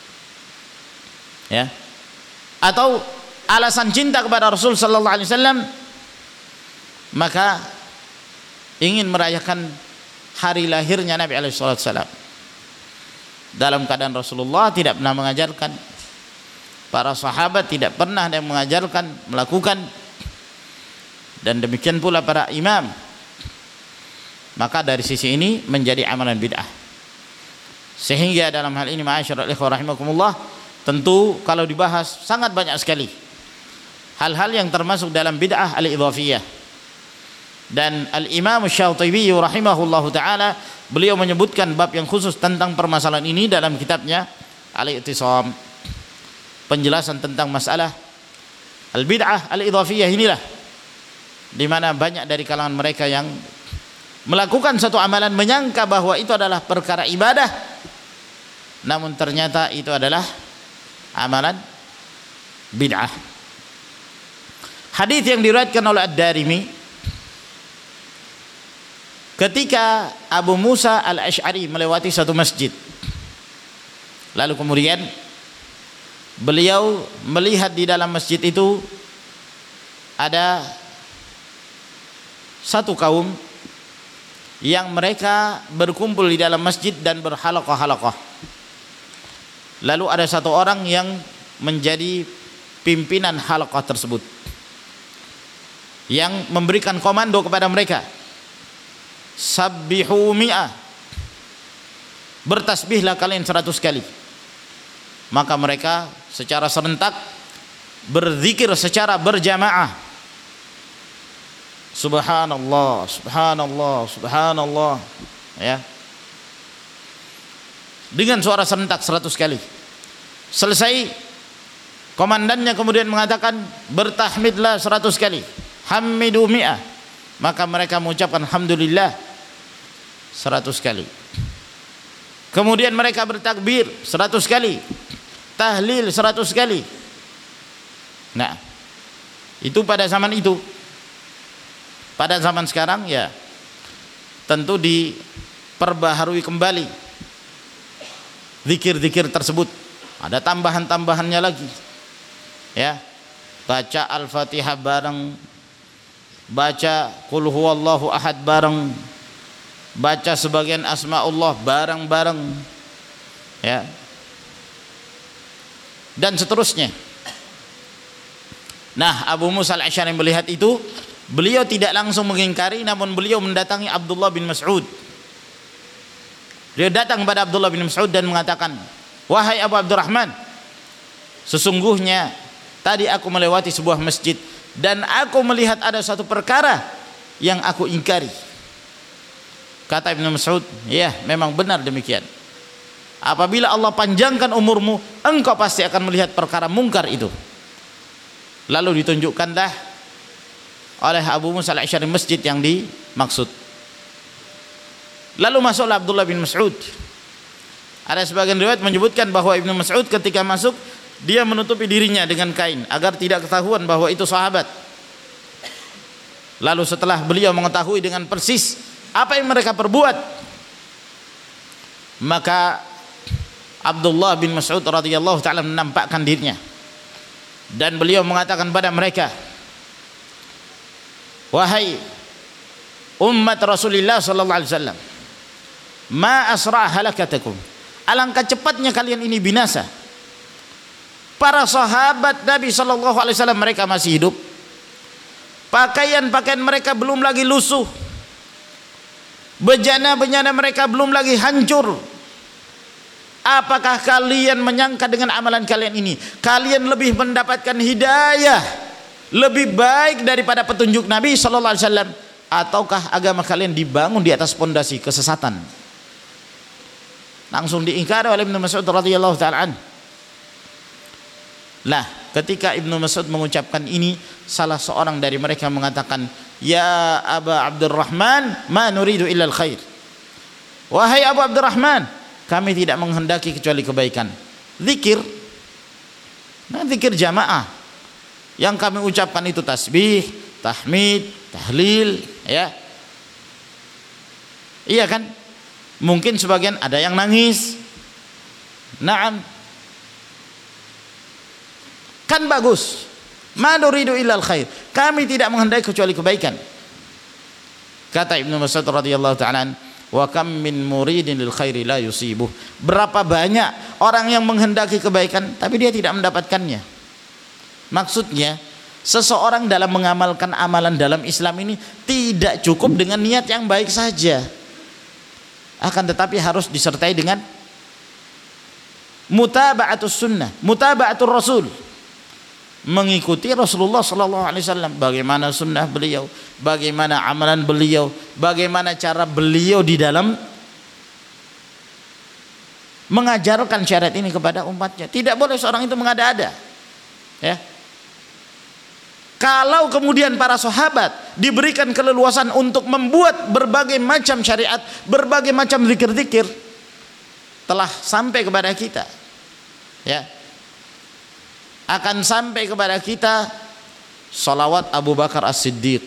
Ya. Atau alasan cinta kepada Rasul sallallahu alaihi wasallam, maka ingin merayakan hari lahirnya Nabi alaihi wasallam, dalam keadaan Rasulullah tidak pernah mengajarkan, para sahabat tidak pernah ada yang mengajarkan, melakukan, dan demikian pula para imam. Maka dari sisi ini menjadi amalan bid'ah. Sehingga dalam hal ini ma'asyiral ikhwah rahimakumullah, tentu kalau dibahas sangat banyak sekali hal-hal yang termasuk dalam bid'ah al-idhafiyah. Dan al-Imam Syatibi rahimahullahu taala, beliau menyebutkan bab yang khusus tentang permasalahan ini dalam kitabnya Al-I'tisam, penjelasan tentang masalah al-bid'ah al-idhafiyah inilah, di mana banyak dari kalangan mereka yang melakukan satu amalan menyangka bahwa itu adalah perkara ibadah, namun ternyata itu adalah amalan bid'ah. Hadis yang diriwayatkan oleh Ad-Darimi, ketika Abu Musa al-Asy'ari melewati satu masjid, lalu kemudian beliau melihat di dalam masjid itu ada satu kaum yang mereka berkumpul di dalam masjid dan berhalaqah-halaqah. Lalu ada satu orang yang menjadi pimpinan halaqah tersebut, yang memberikan komando kepada mereka, sabbihu mi'ah, bertasbihlah kalian 100 kali. Maka mereka secara serentak berzikir secara berjamaah, subhanallah, subhanallah, subhanallah, ya, dengan suara serentak 100 kali. Selesai, komandannya kemudian mengatakan bertahmidlah 100 kali, hamidu mi'ah. Maka mereka mengucapkan alhamdulillah 100 kali. Kemudian mereka bertakbir 100 kali, tahlil 100 kali. Nah, itu pada zaman itu. Pada zaman sekarang ya tentu diperbaharui kembali zikir-zikir tersebut. Ada tambahan-tambahannya lagi, ya, baca Al-Fatihah bareng, baca Qul huwallahu ahad bareng, baca sebagian asmaullah bareng-bareng, ya, dan seterusnya. Nah, Abu Musa al-Asy'ari melihat itu, beliau tidak langsung mengingkari, namun beliau mendatangi Abdullah bin Mas'ud. Beliau datang kepada Abdullah bin Mas'ud dan mengatakan, wahai Abu Abdurrahman, sesungguhnya tadi aku melewati sebuah masjid dan aku melihat ada satu perkara yang aku ingkari. Kata Ibnu Mas'ud, ya memang benar demikian. Apabila Allah panjangkan umurmu, engkau pasti akan melihat perkara mungkar itu. Lalu ditunjukkanlah oleh Abu Musa al-Asy'ari masjid yang dimaksud. Lalu masuklah Abdullah bin Mas'ud. Ada sebagian riwayat menyebutkan bahwa Ibnu Mas'ud ketika masuk, dia menutupi dirinya dengan kain agar tidak ketahuan bahwa itu sahabat. Lalu setelah beliau mengetahui dengan persis apa yang mereka perbuat, maka Abdullah bin Mas'ud radhiyallahu ta'ala menampakkan dirinya dan beliau mengatakan pada mereka, wahai umat Rasulullah sallallahu alaihi wasallam, ma asra halakatakum, alangkah cepatnya kalian ini binasa. Para sahabat Nabi sallallahu alaihi wasallam mereka masih hidup, pakaian-pakaian mereka belum lagi lusuh, bejana-bejana mereka belum lagi hancur. Apakah kalian menyangka dengan amalan kalian ini kalian lebih mendapatkan hidayah, lebih baik daripada petunjuk Nabi sallallahu alaihi wasallam, ataukah agama kalian dibangun di atas pondasi kesesatan? Langsung diingkari oleh Ibnu Mas'ud radhiyallahu ta'ala an. Lah, ketika Ibnu Mas'ud mengucapkan ini, salah seorang dari mereka mengatakan, ya Aba Abdurrahman, ma nuridu illa al-khair. Wahai Abu Abdurrahman, kami tidak menghendaki kecuali kebaikan. Zikir, nah zikir jamaah yang kami ucapkan itu tasbih, tahmid, tahlil, ya. Iya kan? Mungkin sebagian ada yang nangis. Naam. Kan bagus. Ma nuridu illal khair. Kami tidak menghendaki kecuali kebaikan. Kata Ibnu Mas'ud radhiyallahu ta'ala, wa kam min muridin lil khairi la yusibuh. Berapa banyak orang yang menghendaki kebaikan tapi dia tidak mendapatkannya. Maksudnya seseorang dalam mengamalkan amalan dalam Islam ini tidak cukup dengan niat yang baik saja, akan tetapi harus disertai dengan mutaba'atus sunnah, mutaba'atul rasul, mengikuti Rasulullah sallallahu alaihi wasallam, bagaimana sunnah beliau, bagaimana amalan beliau, bagaimana cara beliau di dalam mengajarkan syariat ini kepada umatnya. Tidak boleh seorang itu mengada-ada, ya. Kalau kemudian para sahabat diberikan keleluasan untuk membuat berbagai macam syariat, berbagai macam zikir-zikir, telah sampai kepada kita, ya, akan sampai kepada kita salawat Abu Bakar As-Siddiq,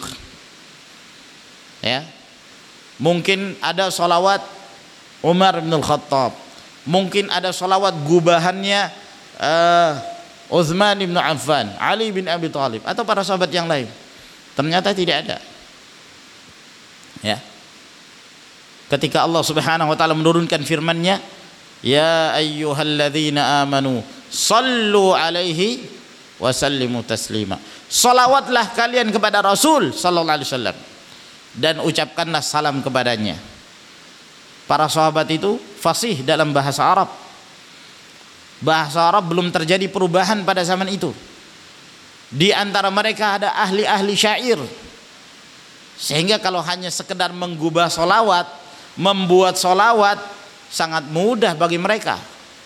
ya, mungkin ada salawat Umar bin Al-Khattab, mungkin ada salawat gubahannya Uthman bin Affan, Ali bin Abi Thalib, atau para sahabat yang lain. Ternyata tidak ada, ya. Ketika Allah Subhanahu wa taala menurunkan firman-Nya, ya ayyuhalladzina amanu sallu alaihi wa sallimu taslima, salawatlah kalian kepada Rasul sallallahu alaihi wasallam dan ucapkanlah salam kepadanya. Para sahabat itu fasih dalam bahasa Arab. Bahasa Arab belum terjadi perubahan pada zaman itu. Di antara mereka ada ahli-ahli syair, sehingga kalau hanya sekedar menggubah solawat, membuat solawat sangat mudah bagi mereka.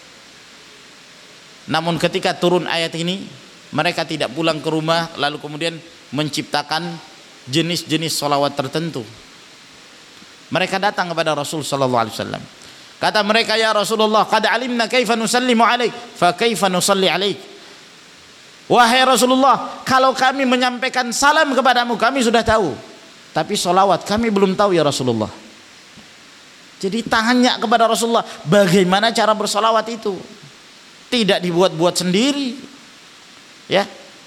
Namun ketika turun ayat ini, mereka tidak pulang ke rumah lalu kemudian menciptakan jenis-jenis solawat tertentu. Mereka datang kepada Rasul sallallahu alaihi wasallam. Kata mereka, ya Rasulullah, qad alimna kaifa nusallimu alaik, fa kaifa nusalli alaik. Wahai Rasulullah, kalau kami menyampaikan salam kepadamu kami sudah tahu, tapi solawat kami belum tahu ya Rasulullah. Jadi tanya kepada Rasulullah bagaimana cara bersolawat itu, tidak dibuat-buat sendiri, ya.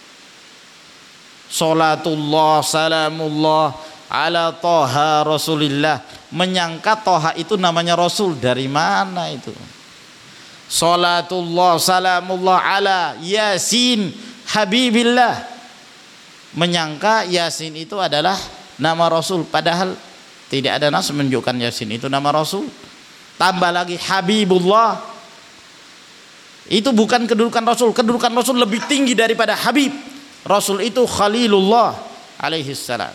Salatullah salamullah ala Toha Rasulillah, menyangka Toha itu namanya Rasul. Dari mana itu? Salatullah salamullah ala Yasin Habibillah, menyangka Yasin itu adalah nama Rasul, padahal tidak ada nas menunjukkan Yasin itu nama Rasul. Tambah lagi Habibullah, itu bukan kedudukan Rasul. Kedudukan Rasul lebih tinggi daripada Habib. Rasul itu Khalilullah alaihi salam.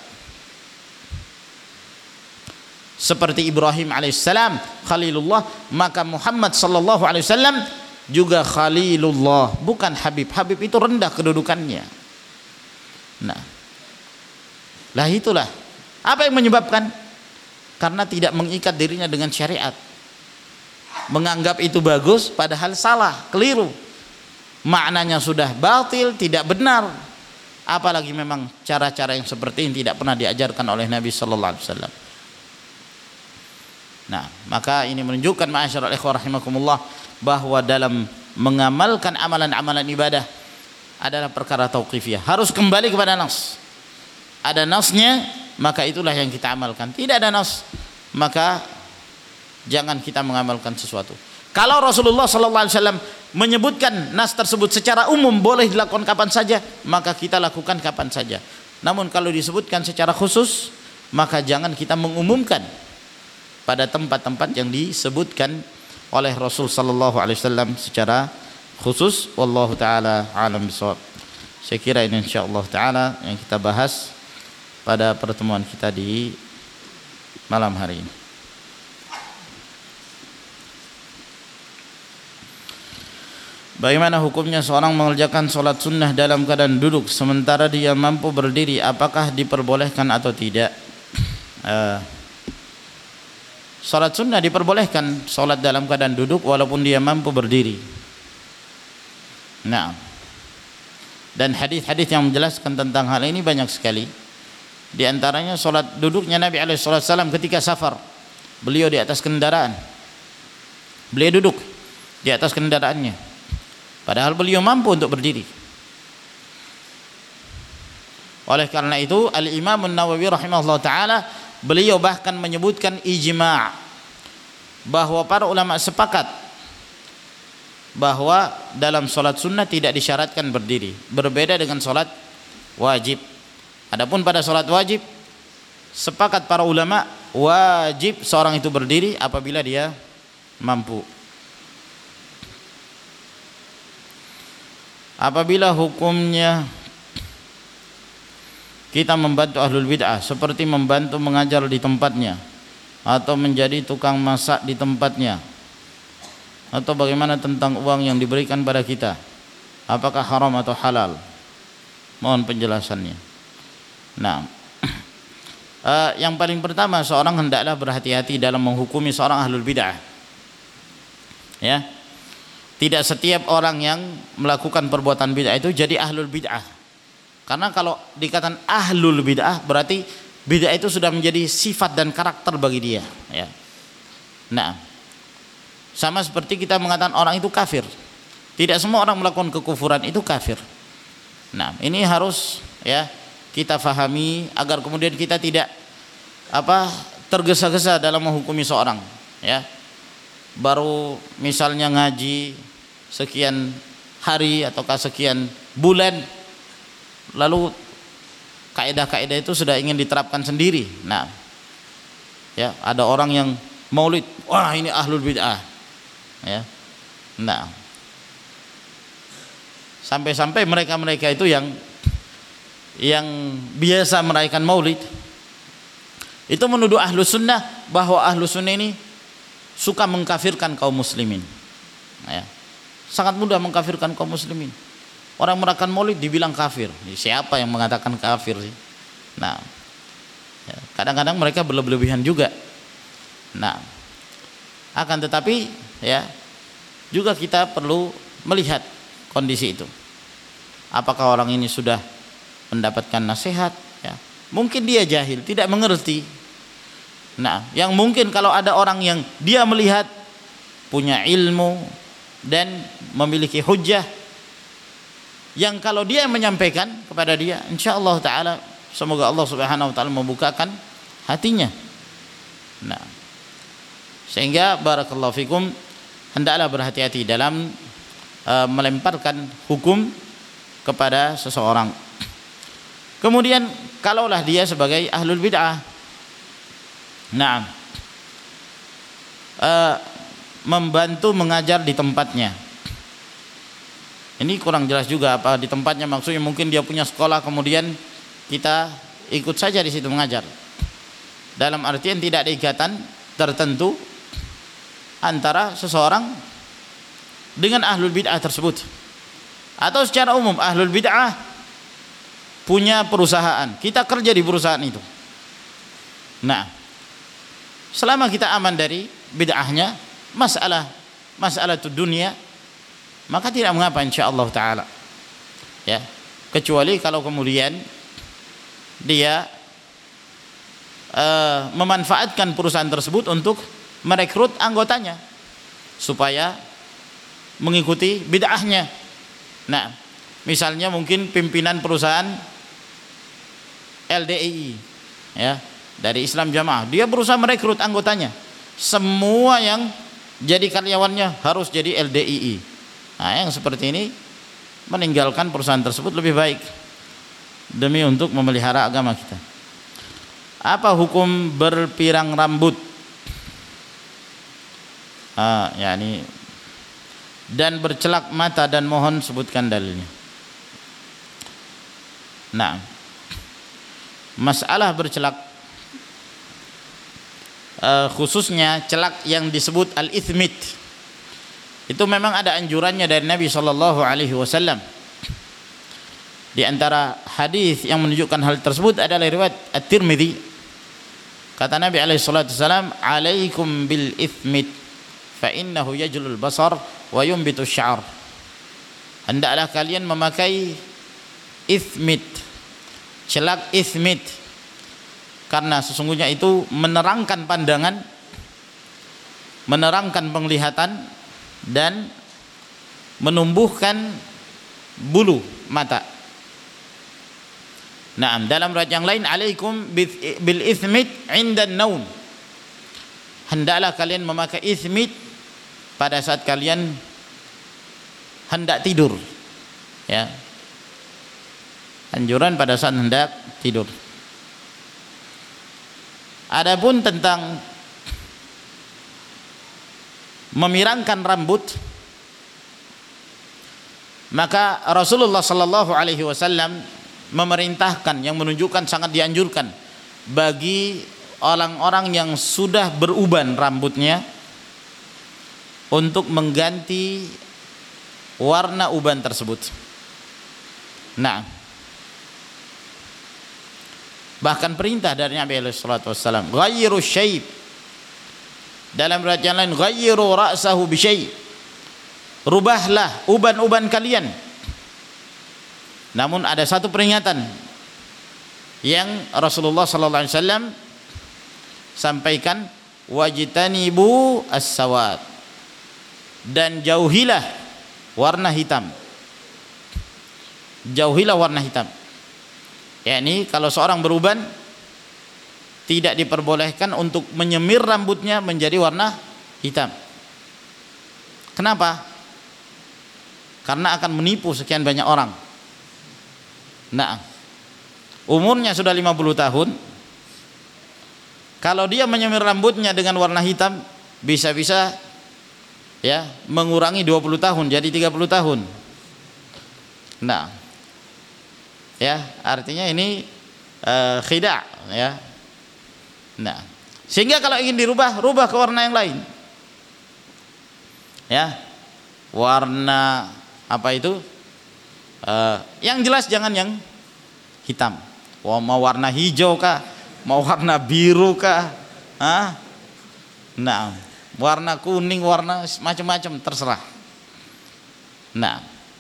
Seperti Ibrahim alaihissalam Khalilullah, maka Muhammad sallallahu alaihi wasallam juga Khalilullah, bukan Habib. Habib itu rendah kedudukannya. Nah, lah itulah apa yang menyebabkan, karena tidak mengikat dirinya dengan syariat, menganggap itu bagus padahal salah, keliru, maknanya sudah batil, tidak benar. Apalagi memang cara-cara yang seperti ini tidak pernah diajarkan oleh Nabi sallallahu alaihi wasallam. Nah, maka ini menunjukkan ma'asyiral ikhwah rahimakumullah, bahwa dalam mengamalkan amalan-amalan ibadah adalah perkara tauqifiyah, harus kembali kepada nas. Ada nasnya, maka itulah yang kita amalkan. Tidak ada nas, maka jangan kita mengamalkan sesuatu. Kalau Rasulullah SAW menyebutkan nas tersebut secara umum boleh dilakukan kapan saja, maka kita lakukan kapan saja. Namun kalau disebutkan secara khusus, maka jangan kita mengumumkan pada tempat-tempat yang disebutkan oleh Rasul sallallahu alaihi wasallam secara khusus. Wallahu taala alam bisawab. Saya kira ini insyaallah taala yang kita bahas pada pertemuan kita di malam hari ini. Bagaimana hukumnya seorang mengerjakan sholat sunnah dalam keadaan duduk sementara dia mampu berdiri, apakah diperbolehkan atau tidak? Salat sunnah diperbolehkan, salat dalam keadaan duduk walaupun dia mampu berdiri. Nah, dan hadis-hadis yang menjelaskan tentang hal ini banyak sekali. Di antaranya salat duduknya Nabi SAW ketika safar. Beliau di atas kendaraan, beliau duduk di atas kendaraannya, padahal beliau mampu untuk berdiri. Oleh karena itu Al-Imam An-Nawawi rahimahullah ta'ala, beliau bahkan menyebutkan ijma', bahwa para ulama sepakat bahwa dalam sholat sunnah tidak disyaratkan berdiri, berbeda dengan sholat wajib. Adapun pada sholat wajib, sepakat para ulama wajib seorang itu berdiri apabila dia mampu. Apabila hukumnya kita membantu ahlul bid'ah seperti membantu mengajar di tempatnya atau menjadi tukang masak di tempatnya, atau bagaimana tentang uang yang diberikan pada kita, apakah haram atau halal? Mohon penjelasannya. Nah, yang paling pertama, seorang hendaklah berhati-hati dalam menghukumi seorang ahlul bid'ah. Ya, tidak setiap orang yang melakukan perbuatan bid'ah itu jadi ahlul bid'ah. Karena kalau dikatakan ahlul bid'ah berarti bid'ah itu sudah menjadi sifat dan karakter bagi dia. Ya. Nah, sama seperti kita mengatakan orang itu kafir. Tidak semua orang melakukan kekufuran itu kafir. Nah, ini harus ya kita fahami agar kemudian kita tidak tergesa-gesa dalam menghukumi seorang. Ya, baru misalnya ngaji sekian hari ataukah sekian bulan, lalu kaidah-kaidah itu sudah ingin diterapkan sendiri. Nah, ya ada orang yang maulid, wah ini ahlul bid'ah. Ya, nah, sampai-sampai mereka itu yang biasa merayakan maulid itu menuduh ahlus sunnah bahwa ahlus sunnah ini suka mengkafirkan kaum muslimin. Ya, sangat mudah mengkafirkan kaum muslimin. Orang merayakan maulid dibilang kafir. Siapa yang mengatakan kafir sih? Nah, ya, kadang-kadang mereka berlebihan juga. Nah, akan tetapi ya juga kita perlu melihat kondisi itu. Apakah orang ini sudah mendapatkan nasihat? Ya, mungkin dia jahil, tidak mengerti. Nah, yang mungkin kalau ada orang yang dia melihat punya ilmu dan memiliki hujjah, yang kalau dia menyampaikan kepada dia, insyaallah taala semoga Allah Subhanahu wa taala membukakan hatinya. Nah, sehingga barakallahu fikum hendaklah berhati-hati dalam melemparkan hukum kepada seseorang. Kemudian kalaulah dia sebagai ahlul bid'ah, nah, membantu mengajar di tempatnya. Ini kurang jelas juga apa di tempatnya, maksudnya mungkin dia punya sekolah kemudian kita ikut saja di situ mengajar. Dalam artian tidak ada ikatan tertentu antara seseorang dengan ahlul bid'ah tersebut. Atau secara umum ahlul bid'ah punya perusahaan, kita kerja di perusahaan itu. Nah, selama kita aman dari bid'ahnya, masalah dunia, maka tidak mengapa insyaallah taala. Ya, kecuali kalau kemudian dia memanfaatkan perusahaan tersebut untuk merekrut anggotanya supaya mengikuti bid'ahnya. Nah, misalnya mungkin pimpinan perusahaan LDII ya, dari Islam Jamaah, dia berusaha merekrut anggotanya. Semua yang jadi karyawannya harus jadi LDII. Nah, yang seperti ini meninggalkan perusahaan tersebut lebih baik demi untuk memelihara agama kita. Apa hukum berpirang rambut? Yani dan bercelak mata, dan mohon sebutkan dalilnya. Nah, masalah bercelak, khususnya celak yang disebut al-ithmit, itu memang ada anjurannya dari Nabi SAW. Di antara hadis yang menunjukkan hal tersebut adalah riwayat At-Tirmidzi. Kata Nabi SAW, "Alaikum bil ithmit, fa innahu yajlul basar wa yumbitu sya'ar." Hendaklah kalian memakai ithmit, celak ithmit, karena sesungguhnya itu menerangkan pandangan, menerangkan penglihatan, dan menumbuhkan bulu mata. Nah, dalam riwayat yang lain, alaikum bil ithmit 'inda an-naum, hendaklah kalian memakai ithmit pada saat kalian hendak tidur, ya. Anjuran pada saat hendak tidur. Adapun tentang memirangkan rambut, maka Rasulullah sallallahu alaihi wasallam memerintahkan, yang menunjukkan sangat dianjurkan bagi orang-orang yang sudah beruban rambutnya untuk mengganti warna uban tersebut. Nah, bahkan perintah dari Nabi alaihi salatu wasallam, ghayyiru syayb, dalam riwayat yang lain ghayyiru ra'sahu bi syai', rubahlah uban-uban kalian. Namun ada satu peringatan yang Rasulullah sallallahu alaihi wasallam sampaikan, wajtanibu as-sawad, dan jauhilah warna hitam. Jauhilah warna hitam. Yakni kalau seorang beruban tidak diperbolehkan untuk menyemir rambutnya menjadi warna hitam. Kenapa? Karena akan menipu sekian banyak orang. Nah, umurnya sudah 50 tahun, kalau dia menyemir rambutnya dengan warna hitam, bisa-bisa ya mengurangi 20 tahun jadi 30 tahun. Nah, ya artinya ini khida', ya. Nah, sehingga kalau ingin dirubah, rubah ke warna yang lain, ya, warna apa itu, yang jelas jangan yang hitam. Mau warna hijau kah, mau warna biru kah, nah, warna kuning, warna macam-macam, terserah. Nah,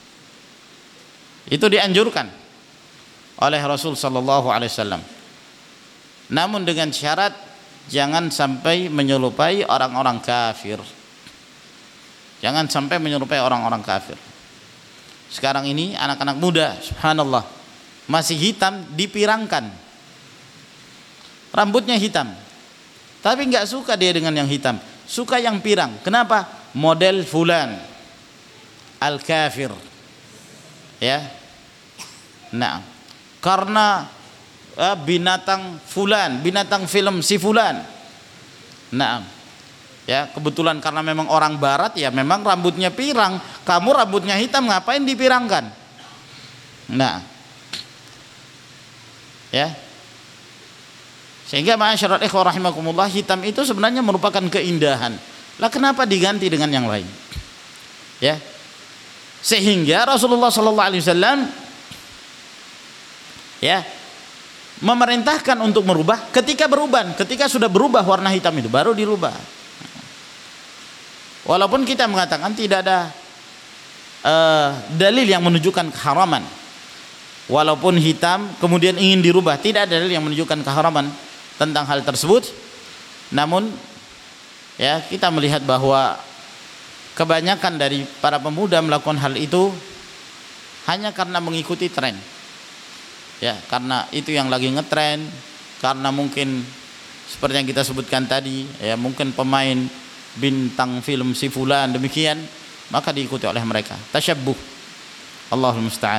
itu dianjurkan oleh Rasul sallallahu alaihi wasallam. Namun dengan syarat jangan sampai menyerupai orang-orang kafir. Jangan sampai menyerupai orang-orang kafir. Sekarang ini anak-anak muda, subhanallah, masih hitam dipirangkan. Rambutnya hitam. Tapi enggak suka dia dengan yang hitam, suka yang pirang. Kenapa? Model fulan al-kafir. Ya. Nah, karena binatang fulan, binatang film si fulan. Nah, ya kebetulan karena memang orang barat, ya memang rambutnya pirang, kamu rambutnya hitam, ngapain dipirangkan? Nah, ya, sehingga ma'asyiral ikhwah rahimakumullah, hitam itu sebenarnya merupakan keindahan. Lah kenapa diganti dengan yang lain? Ya, sehingga Rasulullah sallallahu alaihi wasallam ya memerintahkan untuk merubah ketika beruban, ketika sudah berubah warna hitam itu baru dirubah. Walaupun kita mengatakan tidak ada dalil yang menunjukkan keharaman, walaupun hitam kemudian ingin dirubah, tidak ada dalil yang menunjukkan keharaman tentang hal tersebut. Namun ya kita melihat bahwa kebanyakan dari para pemuda melakukan hal itu hanya karena mengikuti tren. Ya, karena itu yang lagi ngetren, karena mungkin seperti yang kita sebutkan tadi, ya mungkin pemain bintang film si fulan demikian, maka diikuti oleh mereka. Tasyabbuh. Allahul musta'an.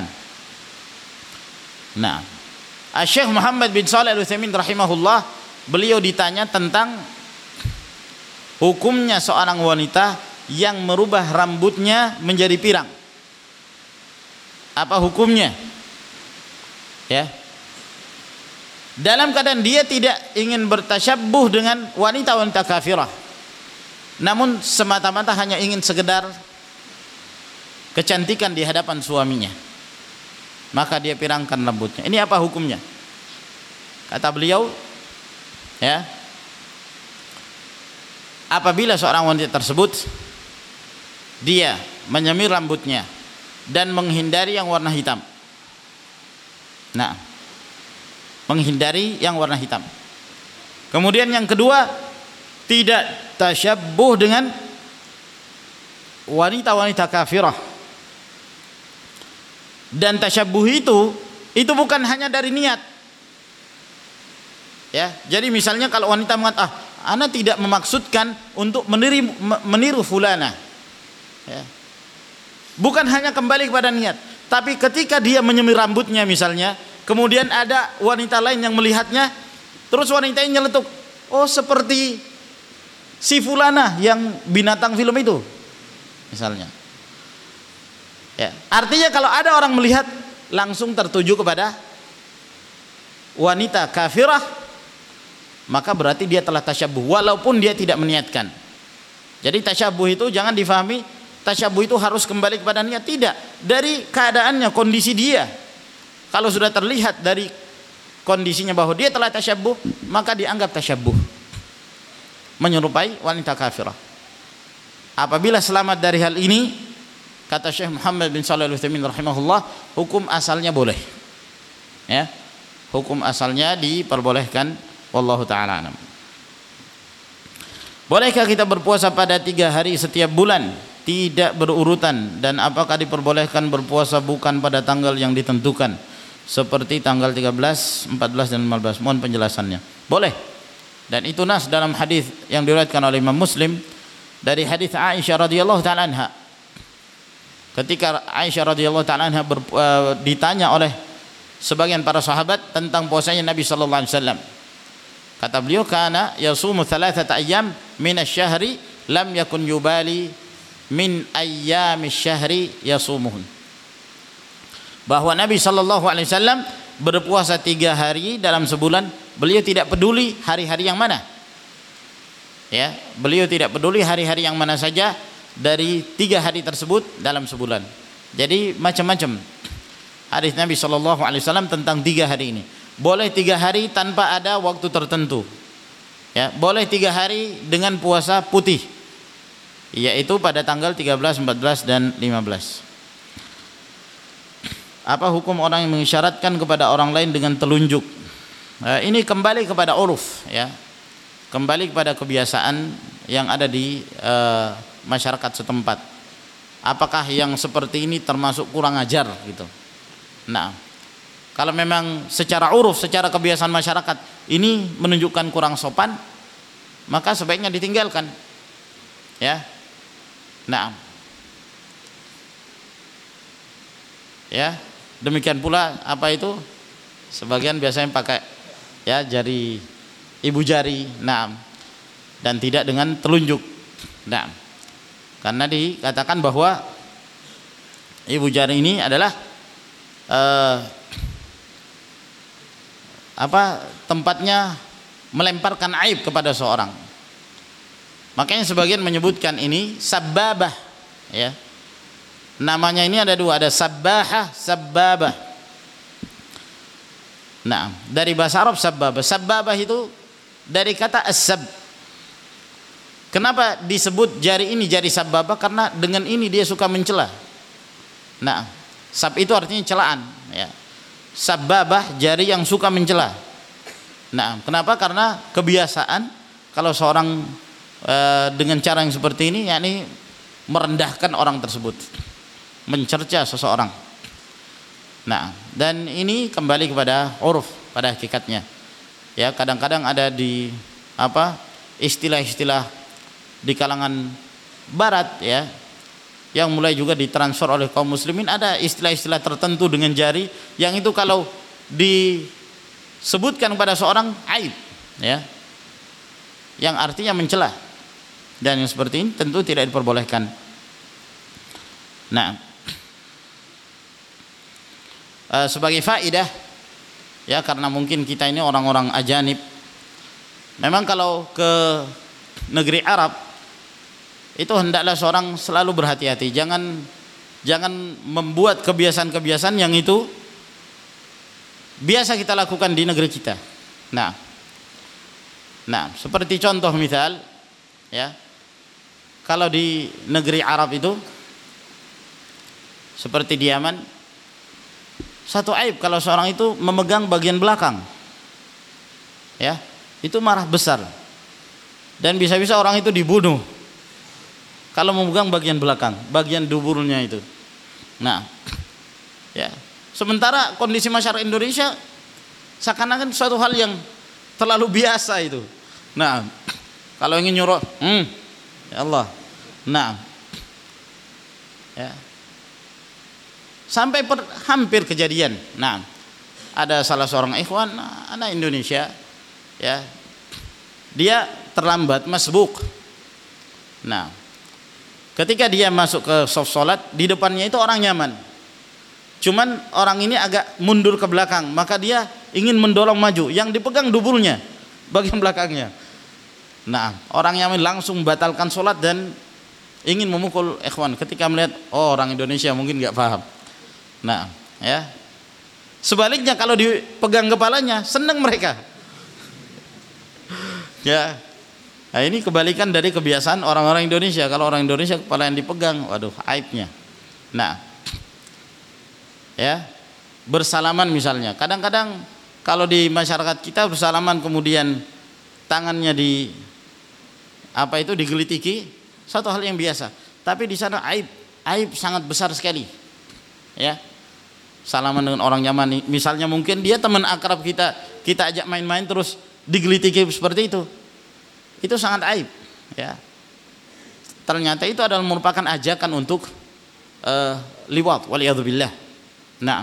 Nah, Syekh Muhammad bin Shalih Al-Utsaimin rahimahullah, beliau ditanya tentang hukumnya seorang wanita yang merubah rambutnya menjadi pirang. Apa hukumnya? Ya, dalam keadaan dia tidak ingin bertasyabbuh dengan wanita-wanita kafirah, namun semata-mata hanya ingin sekedar kecantikan di hadapan suaminya, maka dia pirangkan rambutnya. Ini apa hukumnya? Kata beliau, ya, apabila seorang wanita tersebut dia menyemir rambutnya dan menghindari yang warna hitam. Nah, menghindari yang warna hitam. Kemudian yang kedua, tidak tasyabbuh dengan wanita-wanita kafirah. Dan tasyabbuh itu bukan hanya dari niat. Ya, jadi misalnya kalau wanita mengatakan, ana tidak memaksudkan untuk meniru fulana. Ya. Bukan hanya kembali kepada niat, tapi ketika dia menyemir rambutnya misalnya, kemudian ada wanita lain yang melihatnya, terus wanita ini nyeletuk, oh seperti si fulana yang binatang film itu, misalnya. Ya. Artinya kalau ada orang melihat, langsung tertuju kepada wanita kafirah, maka berarti dia telah tasyabuh walaupun dia tidak meniatkan. Jadi tasyabuh itu jangan difahami tasyabuh itu harus kembali kepada niat, tidak. Dari keadaannya, kondisi dia, kalau sudah terlihat dari kondisinya bahwa dia telah tasyabuh, maka dianggap tasyabuh, menyerupai wanita kafirah. Apabila selamat dari hal ini, kata Syekh Muhammad bin Shalih Al-Utsaimin rahimahullah, hukum asalnya boleh. Ya. Hukum asalnya diperbolehkan, wallahu taala alam. Bolehkah kita berpuasa pada 3 hari setiap bulan tidak berurutan, dan apakah diperbolehkan berpuasa bukan pada tanggal yang ditentukan seperti tanggal 13, 14 dan 15? Mohon penjelasannya. Boleh. Dan itu nas dalam hadis yang diriwayatkan oleh Imam Muslim dari hadis Aisyah radhiyallahu taala anha. Ketika Aisyah radhiyallahu taala anha ditanya oleh sebagian para sahabat tentang puasanya Nabi sallallahu alaihi wasallam, kata beliau, kana yasumu 3 ayyam min asy-syahri lam yakun yubali min ayyami syahri yasumuhun. Bahwa Nabi sallallahu alaihi wasallam berpuasa 3 hari dalam sebulan, beliau tidak peduli hari-hari yang mana. Ya, beliau tidak peduli hari-hari yang mana saja dari 3 hari tersebut dalam sebulan. Jadi macam-macam hadis Nabi sallallahu alaihi wasallam tentang 3 hari ini. Boleh 3 hari tanpa ada waktu tertentu. Ya, boleh 3 hari dengan puasa putih, yaitu pada tanggal 13, 14 dan 15. Apa hukum orang yang mengisyaratkan kepada orang lain dengan telunjuk? Ini kembali kepada uruf, ya. Kembali kepada kebiasaan yang ada di masyarakat setempat. Apakah yang seperti ini termasuk kurang ajar gitu? Nah, kalau memang secara uruf, secara kebiasaan masyarakat ini menunjukkan kurang sopan, maka sebaiknya ditinggalkan. Ya. Nah. Ya, demikian pula apa itu? Sebagian biasanya pakai ya jari, ibu jari. Nah. Dan tidak dengan telunjuk. Nah. Karena dikatakan bahwa ibu jari ini adalah tempatnya melemparkan aib kepada seorang. Makanya sebagian menyebutkan ini sabbabah, ya. Namanya ini ada 2, ada sabbahah, sabbabah. Nah, dari bahasa Arab sabbabah. Sabbabah itu dari kata as-sab. Kenapa disebut jari ini jari sabbabah? Karena dengan ini dia suka mencela. Nah, sab itu artinya celaan, ya. Sabbabah jari yang suka mencela. Nah, kenapa? Karena kebiasaan kalau seorang dengan cara yang seperti ini, yakni merendahkan orang tersebut, mencerca seseorang. Nah, dan ini kembali kepada uruf pada hakikatnya. Ya, kadang-kadang ada di istilah-istilah di kalangan barat, ya, yang mulai juga ditransfer oleh kaum muslimin, ada istilah-istilah tertentu dengan jari yang itu kalau disebutkan pada seorang aib, ya, yang artinya mencela, dan yang seperti ini tentu tidak diperbolehkan. Nah, sebagai faedah, ya, karena mungkin kita ini orang-orang ajanib, memang kalau ke negeri Arab itu hendaklah seorang selalu berhati-hati, jangan membuat kebiasaan-kebiasaan yang itu biasa kita lakukan di negeri kita. Nah, seperti contoh misal, ya, kalau di negeri Arab itu seperti di Yaman, satu aib kalau seorang itu memegang bagian belakang, ya, itu marah besar, dan bisa-bisa orang itu dibunuh kalau memegang bagian belakang, bagian duburnya itu. Nah, ya, sementara kondisi masyarakat Indonesia seakan-akan suatu hal yang terlalu biasa itu. Nah, Kalau ingin nyuruh, ya Allah. Nah, ya. Sampai hampir kejadian. Nah, ada salah seorang ikhwan anak Indonesia, ya, dia terlambat masbuk. Nah, ketika dia masuk ke saf salat, di depannya itu orang nyaman. Cuman orang ini agak mundur ke belakang, maka dia ingin mendorong maju, yang dipegang dubulnya, bagian belakangnya. Nah, orang Yaman langsung batalkan sholat dan ingin memukul ikhwan ketika melihat orang Indonesia mungkin nggak paham. Nah, ya. Sebaliknya kalau dipegang kepalanya, senang mereka. Ya. Nah, ini kebalikan dari kebiasaan orang-orang Indonesia. Kalau orang Indonesia kepala yang dipegang, waduh, aibnya. Nah, ya, bersalaman misalnya. Kadang-kadang kalau di masyarakat kita bersalaman kemudian tangannya digelitiki, satu hal yang biasa. Tapi di sana aib sangat besar sekali. Ya. Salaman dengan orang Yaman, misalnya mungkin dia teman akrab kita ajak main-main terus digelitiki seperti itu. Itu sangat aib, ya. Ternyata itu adalah merupakan ajakan untuk liwat, waliyadzubillah. Nah,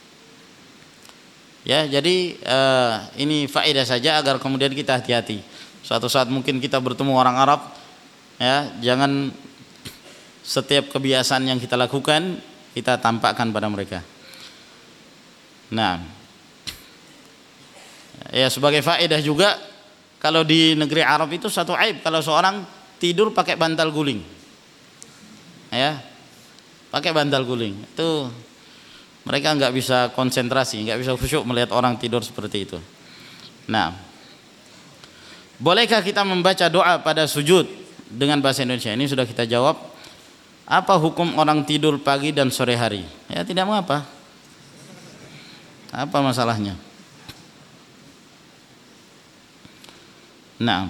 ya, jadi ini faedah saja agar kemudian kita hati-hati. Suatu saat mungkin kita bertemu orang Arab, ya, jangan setiap kebiasaan yang kita lakukan kita tampakkan pada mereka. Nah, ya, sebagai faedah juga, kalau di negeri Arab itu satu aib kalau seorang tidur pakai bantal guling, ya, pakai bantal guling, itu mereka nggak bisa konsentrasi, nggak bisa khusyuk melihat orang tidur seperti itu. Nah, bolehkah kita membaca doa pada sujud dengan bahasa Indonesia? Ini sudah kita jawab. Apa hukum orang tidur pagi dan sore hari? Ya, tidak mengapa. Apa masalahnya? Nah,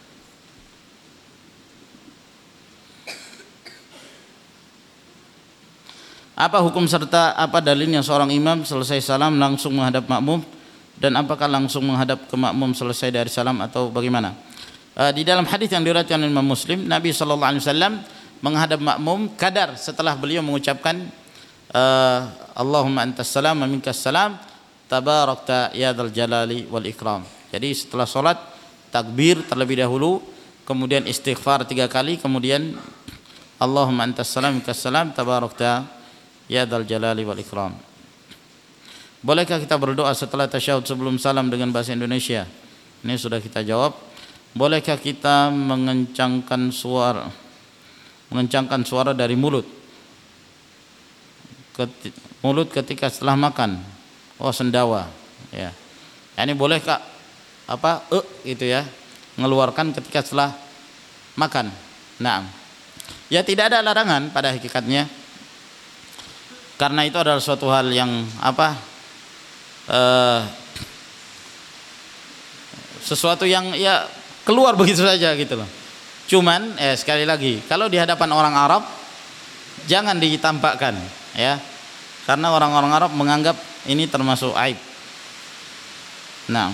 apa hukum serta apa dalilnya seorang imam selesai salam langsung menghadap makmum, dan apakah langsung menghadap ke makmum selesai dari salam atau bagaimana? Di dalam hadis yang diriwayatkan oleh Imam Muslim, Nabi SAW menghadap makmum kadar setelah beliau mengucapkan Allahumma antas salam wa minkas salam tabarakta ya dzal jalali wal ikram. Jadi setelah salat takbir terlebih dahulu, kemudian istighfar 3 kali, kemudian Allahumma antas salam minkas salam tabarakta ya dzal jalali wal ikram. Bolehkah kita berdoa setelah tasyahud sebelum salam dengan bahasa Indonesia? Ini sudah kita jawab. Bolehkah kita mengencangkan suara dari mulut ketika setelah makan? Sendawa, ya. Ini bolehkah gitu ya, mengeluarkan ketika setelah makan? Nah, ya, tidak ada larangan pada hakikatnya, karena itu adalah suatu hal yang sesuatu yang ya keluar begitu saja gitu loh. Cuman sekali lagi, kalau di hadapan orang Arab jangan ditampakkan, ya, karena orang-orang Arab menganggap ini termasuk aib. Nah,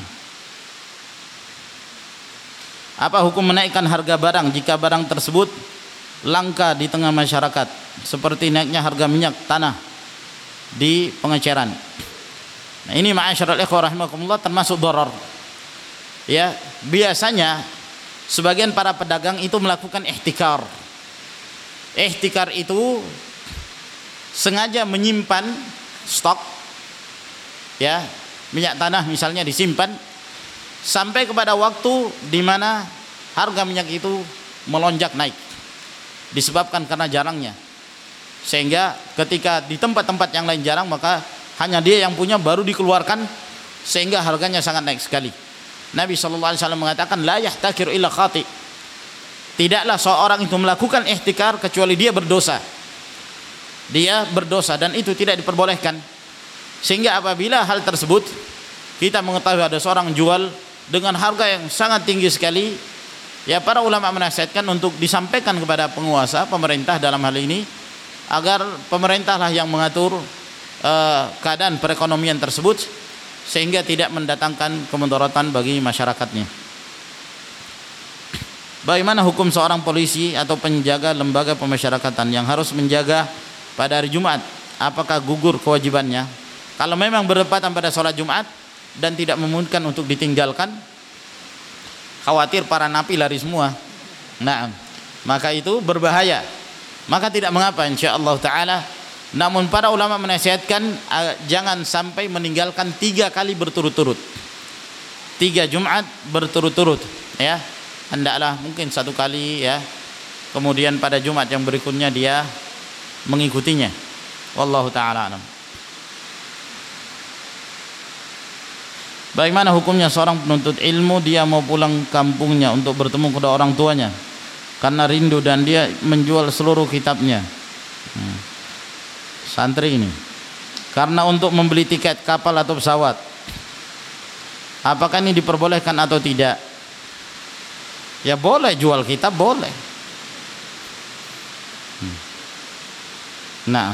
apa hukum menaikkan harga barang jika barang tersebut langka di tengah masyarakat, seperti naiknya harga minyak tanah di pengeceran? Nah, ini ma'asyiral ikhwah rahimakumullah termasuk dharar. Ya, biasanya sebagian para pedagang itu melakukan ihtikar. Ihtikar itu sengaja menyimpan stok, ya, minyak tanah misalnya disimpan sampai kepada waktu di mana harga minyak itu melonjak naik disebabkan karena jarangnya, sehingga ketika di tempat-tempat yang lain jarang, maka hanya dia yang punya baru dikeluarkan sehingga harganya sangat naik sekali. Nabi SAW mengatakan la yahtakir illa khati, tidaklah seorang itu melakukan ihtikar kecuali dia berdosa, dan itu tidak diperbolehkan. Sehingga apabila hal tersebut kita mengetahui ada seorang jual dengan harga yang sangat tinggi sekali, ya, para ulama menasihatkan untuk disampaikan kepada penguasa, pemerintah dalam hal ini, agar pemerintahlah yang mengatur keadaan perekonomian tersebut sehingga tidak mendatangkan kemudaratan bagi masyarakatnya. Bagaimana hukum seorang polisi atau penjaga lembaga pemasyarakatan yang harus menjaga pada hari Jumat? Apakah gugur kewajibannya? Kalau memang berdepatan pada sholat Jumat dan tidak memungkinkan untuk ditinggalkan, khawatir para napi lari semua, nah maka itu berbahaya, maka tidak mengapa insyaallah ta'ala. Namun para ulama menasihatkan jangan sampai meninggalkan 3 kali berturut-turut, 3 Jumat berturut-turut, ya. Hendaklah mungkin 1 kali, ya, kemudian pada Jumat yang berikutnya dia mengikutinya. Wallahu ta'ala alam. Bagaimana hukumnya seorang penuntut ilmu dia mau pulang kampungnya untuk bertemu kedua orang tuanya karena rindu dan dia menjual seluruh kitabnya, santri ini, karena untuk membeli tiket kapal atau pesawat? Apakah ini diperbolehkan atau tidak? Ya boleh, jual kitab boleh. Nah,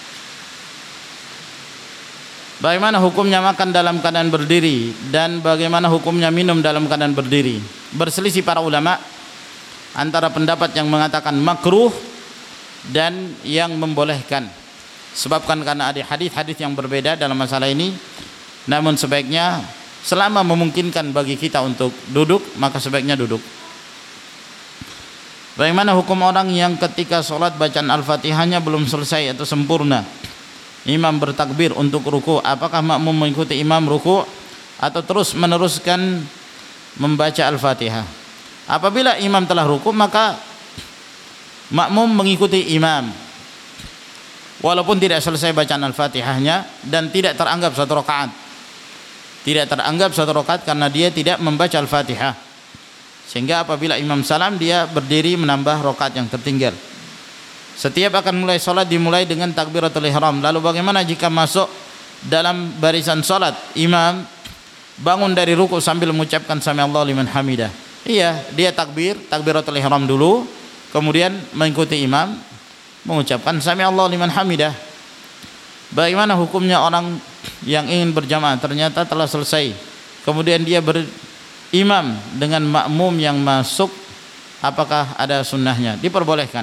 bagaimana hukumnya makan dalam keadaan berdiri dan bagaimana hukumnya minum dalam keadaan berdiri? Berselisih para ulama antara pendapat yang mengatakan makruh dan yang membolehkan. Sebabkan karena ada hadis-hadis yang berbeda dalam masalah ini. Namun sebaiknya selama memungkinkan bagi kita untuk duduk, maka sebaiknya duduk. Bagaimana hukum orang yang ketika sholat bacaan Al-Fatihahnya belum selesai atau sempurna, imam bertakbir untuk ruku, apakah makmum mengikuti imam ruku atau terus meneruskan membaca Al-Fatihah? Apabila imam telah ruku, maka makmum mengikuti imam walaupun tidak selesai bacaan Al-Fatihahnya dan tidak teranggap 1 rakaat. Tidak teranggap 1 rakaat karena dia tidak membaca Al-Fatihah. Sehingga apabila imam salam, dia berdiri menambah rakaat yang tertinggal. Setiap akan mulai sholat dimulai dengan takbiratul ihram. Lalu bagaimana jika masuk dalam barisan sholat, imam bangun dari ruku sambil mengucapkan sami Allahu liman hamidah? Iya, dia takbiratul ihram dulu, kemudian mengikuti imam mengucapkan sami Allahu liman hamidah. Bagaimana hukumnya orang yang ingin berjamaah ternyata telah selesai, kemudian dia berimam dengan makmum yang masuk, apakah ada sunnahnya? Diperbolehkan.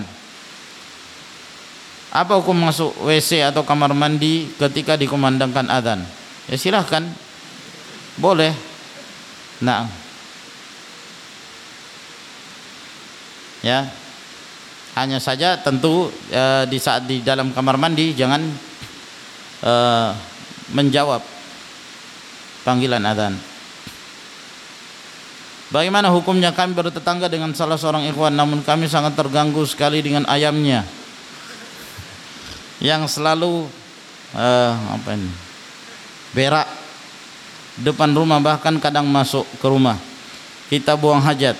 Apa hukum masuk WC atau kamar mandi ketika dikumandangkan adzan? Ya silahkan, boleh. Nah, ya, hanya saja tentu di saat di dalam kamar mandi jangan menjawab panggilan adzan. Bagaimana hukumnya kami bertetangga dengan salah seorang ikhwan, namun kami sangat terganggu sekali dengan ayamnya yang selalu berak depan rumah, bahkan kadang masuk ke rumah kita buang hajat.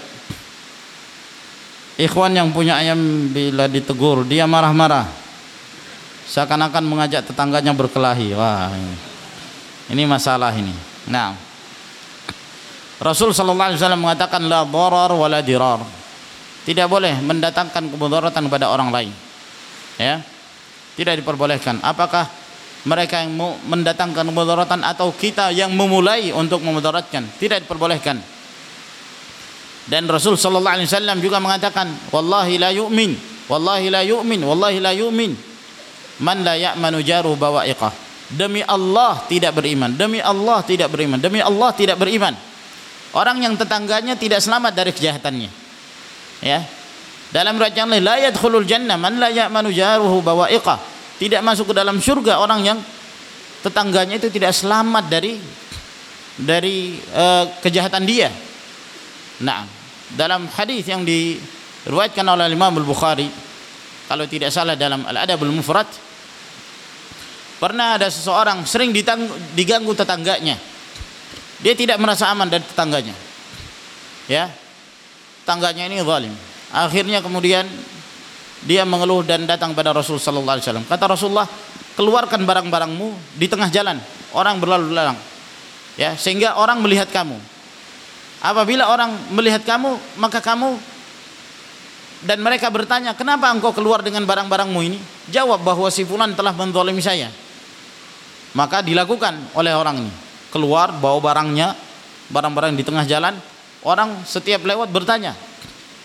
Ikhwan yang punya ayam bila ditegur dia marah-marah, seakan-akan mengajak tetangganya berkelahi. Wah, ini masalah ini. Nah, Rasul sallallahu alaihi wasallam mengatakan la dharar wa la dirar. Tidak boleh mendatangkan kemudaratan kepada orang lain. Ya. Tidak diperbolehkan. Apakah mereka yang mendatangkan kemudaratan atau kita yang memulai untuk memudaratkan? Tidak diperbolehkan. Dan Rasul sallallahu alaihi wasallam juga mengatakan, wallahi la yu'min, wallahi la yu'min, wallahi la yu'min man la ya'manu jaruhu bawa'iqah. Demi Allah tidak beriman, demi Allah tidak beriman, demi Allah tidak beriman orang yang tetangganya tidak selamat dari kejahatannya. Ya. Dalam riwayat yang lain, la yadkhulul jannah man la ya'manu jaruhu bawa'iqah. Tidak masuk ke dalam surga orang yang tetangganya itu tidak selamat dari kejahatan dia. Nah, dalam hadis yang diriwayatkan oleh Imam Al-Bukhari, kalau tidak salah dalam Al-Adabul Mufrad, pernah ada seseorang sering diganggu tetangganya. Dia tidak merasa aman dari tetangganya. Ya. Tetangganya ini zalim. Akhirnya kemudian dia mengeluh dan datang pada Rasul sallallahu alaihi wasallam. Kata Rasulullah, keluarkan barang-barangmu di tengah jalan, orang berlalu lalang. Ya, sehingga orang melihat kamu. Apabila orang melihat kamu, maka kamu dan mereka bertanya, "Kenapa engkau keluar dengan barang-barangmu ini?" Jawab bahwa si fulan telah menzalimi saya. Maka dilakukan oleh orang ini. Keluar bawa barang-barang di tengah jalan, orang setiap lewat bertanya,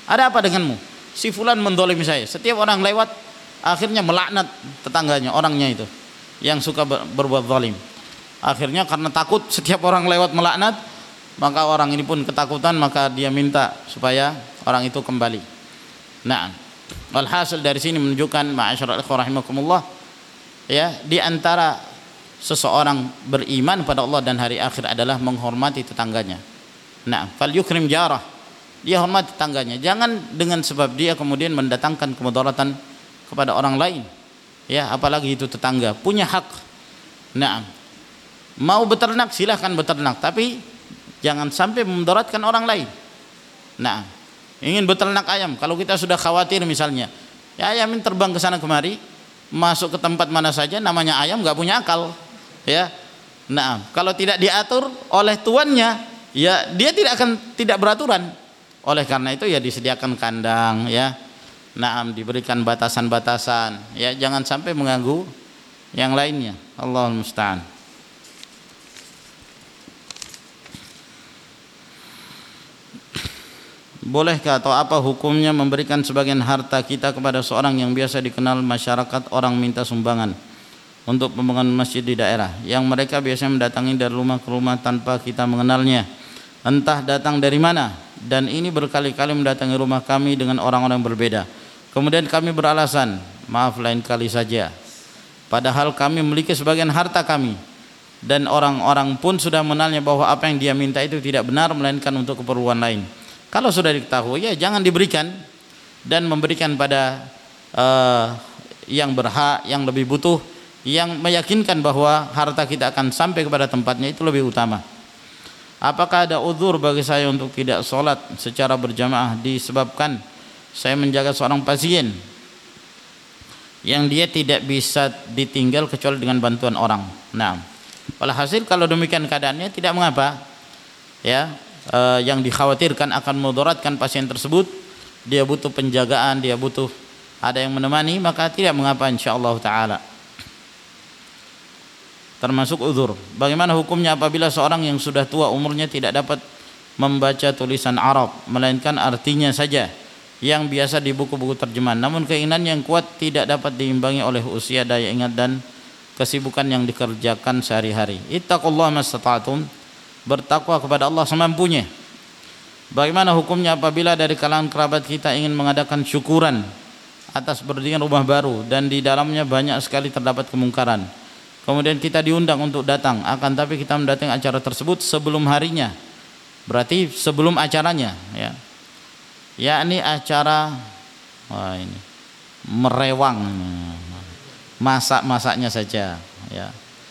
Ada apa denganmu? Si fulan mendolimi saya. Setiap orang lewat akhirnya melaknat tetangganya, orangnya itu yang suka berbuat zalim. Akhirnya karena takut setiap orang lewat melaknat, maka orang ini pun ketakutan, maka dia minta supaya orang itu kembali. Nah, walhasil dari sini menunjukkan ma'asyiral ikhwah rahimakumullah, ya, di antara seseorang beriman pada Allah dan hari akhir adalah menghormati tetangganya. Nah, fal yukrim jarah, dia hormati tetangganya, jangan dengan sebab dia kemudian mendatangkan kemudaratan kepada orang lain, ya, apalagi itu tetangga punya hak. Nah, mau beternak silahkan beternak, tapi jangan sampai memudaratkan orang lain. Nah, ingin beternak ayam, kalau kita sudah khawatir misalnya, ya ayam ini terbang ke sana kemari, masuk ke tempat mana saja, namanya ayam nggak punya akal, ya. Nah, kalau tidak diatur oleh tuannya, ya dia tidak beraturan. Oleh karena itu ya disediakan kandang, ya. Nah, diberikan batasan-batasan, ya, jangan sampai mengganggu yang lainnya. Allahul musta'an. Bolehkah atau apa hukumnya memberikan sebagian harta kita kepada seorang yang biasa dikenal masyarakat orang minta sumbangan untuk pembangunan masjid di daerah yang mereka biasanya mendatangi dari rumah ke rumah tanpa kita mengenalnya, entah datang dari mana, dan ini berkali-kali mendatangi rumah kami dengan orang-orang berbeda. Kemudian kami beralasan, maaf lain kali saja, padahal kami memiliki sebagian harta kami, dan orang-orang pun sudah mengenalnya bahwa apa yang dia minta itu tidak benar melainkan untuk keperluan lain. Kalau sudah diketahui, ya jangan diberikan, dan memberikan pada yang berhak, yang lebih butuh, yang meyakinkan bahwa harta kita akan sampai kepada tempatnya, itu lebih utama. Apakah ada uzur bagi saya untuk tidak sholat secara berjamaah disebabkan saya menjaga seorang pasien yang dia tidak bisa ditinggal kecuali dengan bantuan orang? Nah, walhasil kalau demikian keadaannya tidak mengapa, ya. Yang dikhawatirkan akan memudaratkan pasien tersebut, dia butuh penjagaan, dia butuh ada yang menemani, maka tidak mengapa insyaallah taala, termasuk uzur. Bagaimana hukumnya apabila seorang yang sudah tua umurnya tidak dapat membaca tulisan Arab melainkan artinya saja yang biasa di buku-buku terjemahan, namun keinginan yang kuat tidak dapat diimbangi oleh usia, daya ingat, dan kesibukan yang dikerjakan sehari-hari? Ittaqullaha mastata'tum, bertakwa kepada Allah semampunya. Bagaimana hukumnya apabila dari kalangan kerabat kita ingin mengadakan syukuran atas berdirinya rumah baru dan di dalamnya banyak sekali terdapat kemungkaran, kemudian kita diundang untuk datang, akan tapi kita mendatangi acara tersebut sebelum harinya, berarti sebelum acaranya, ya, yakni acara ini merewang, masak-masaknya saja, ya.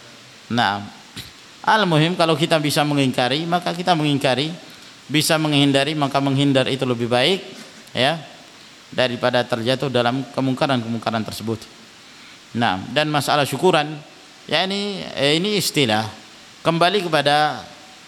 Nah, al-muhim kalau kita bisa mengingkari maka kita mengingkari, bisa menghindari maka menghindar, itu lebih baik, ya, daripada terjatuh dalam kemungkaran-kemungkaran tersebut. Nah, dan masalah syukuran, ya ini istilah kembali kepada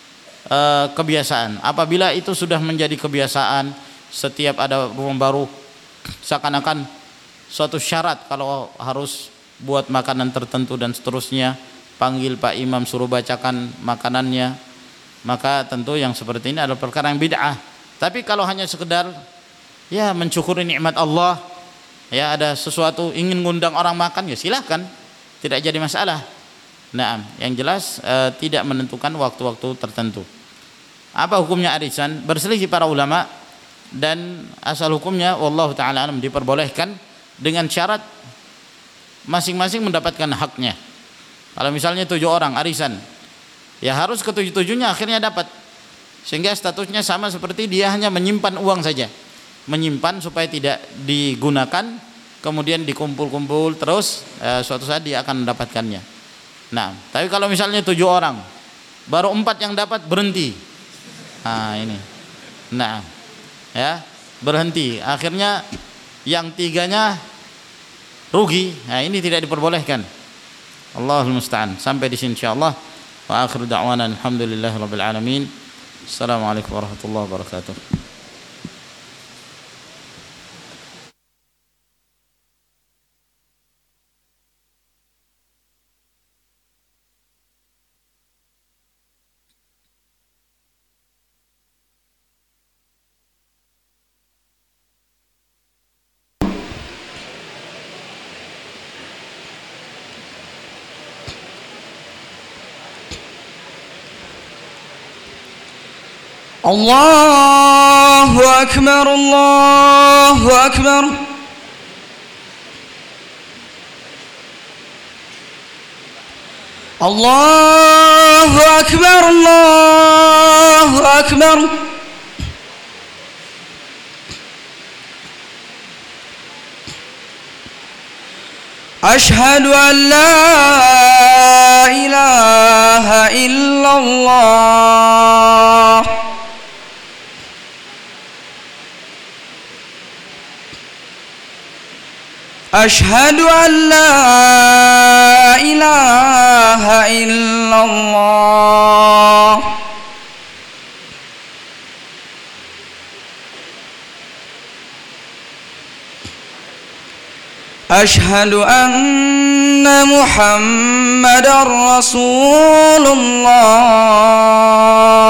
kebiasaan. Apabila itu sudah menjadi kebiasaan, setiap ada rumah baru seakan-akan suatu syarat kalau harus buat makanan tertentu dan seterusnya, panggil Pak Imam suruh bacakan makanannya, maka tentu yang seperti ini adalah perkara yang bid'ah. Tapi kalau hanya sekedar ya mensyukuri nikmat Allah, ya ada sesuatu ingin ngundang orang makan, ya silahkan, tidak jadi masalah. Nah, yang jelas tidak menentukan waktu-waktu tertentu. Apa hukumnya arisan? Berselisih para ulama, dan asal hukumnya wallahu taala alam diperbolehkan dengan syarat masing-masing mendapatkan haknya. Kalau misalnya 7 orang arisan, ya harus ke 7-7-nya akhirnya dapat, sehingga statusnya sama seperti dia hanya menyimpan uang saja, menyimpan supaya tidak digunakan, kemudian dikumpul-kumpul terus, suatu saat dia akan mendapatkannya. Nah, tapi kalau misalnya 7 orang, baru 4 yang dapat, berhenti. Nah ini, nah ya berhenti, akhirnya yang 3-nya rugi. Nah ini tidak diperbolehkan. Allahul musta'an. Sampai di sini insyaallah. Wa akhiru da'wana alhamdulillahirabbil alamin. Assalamualaikum warahmatullahi wabarakatuh. الله أكبر الله أكبر الله أكبر الله أكبر أشهد أن لا إله إلا الله أشهد أن لا إله إلا الله أشهد أن محمدًا رسول الله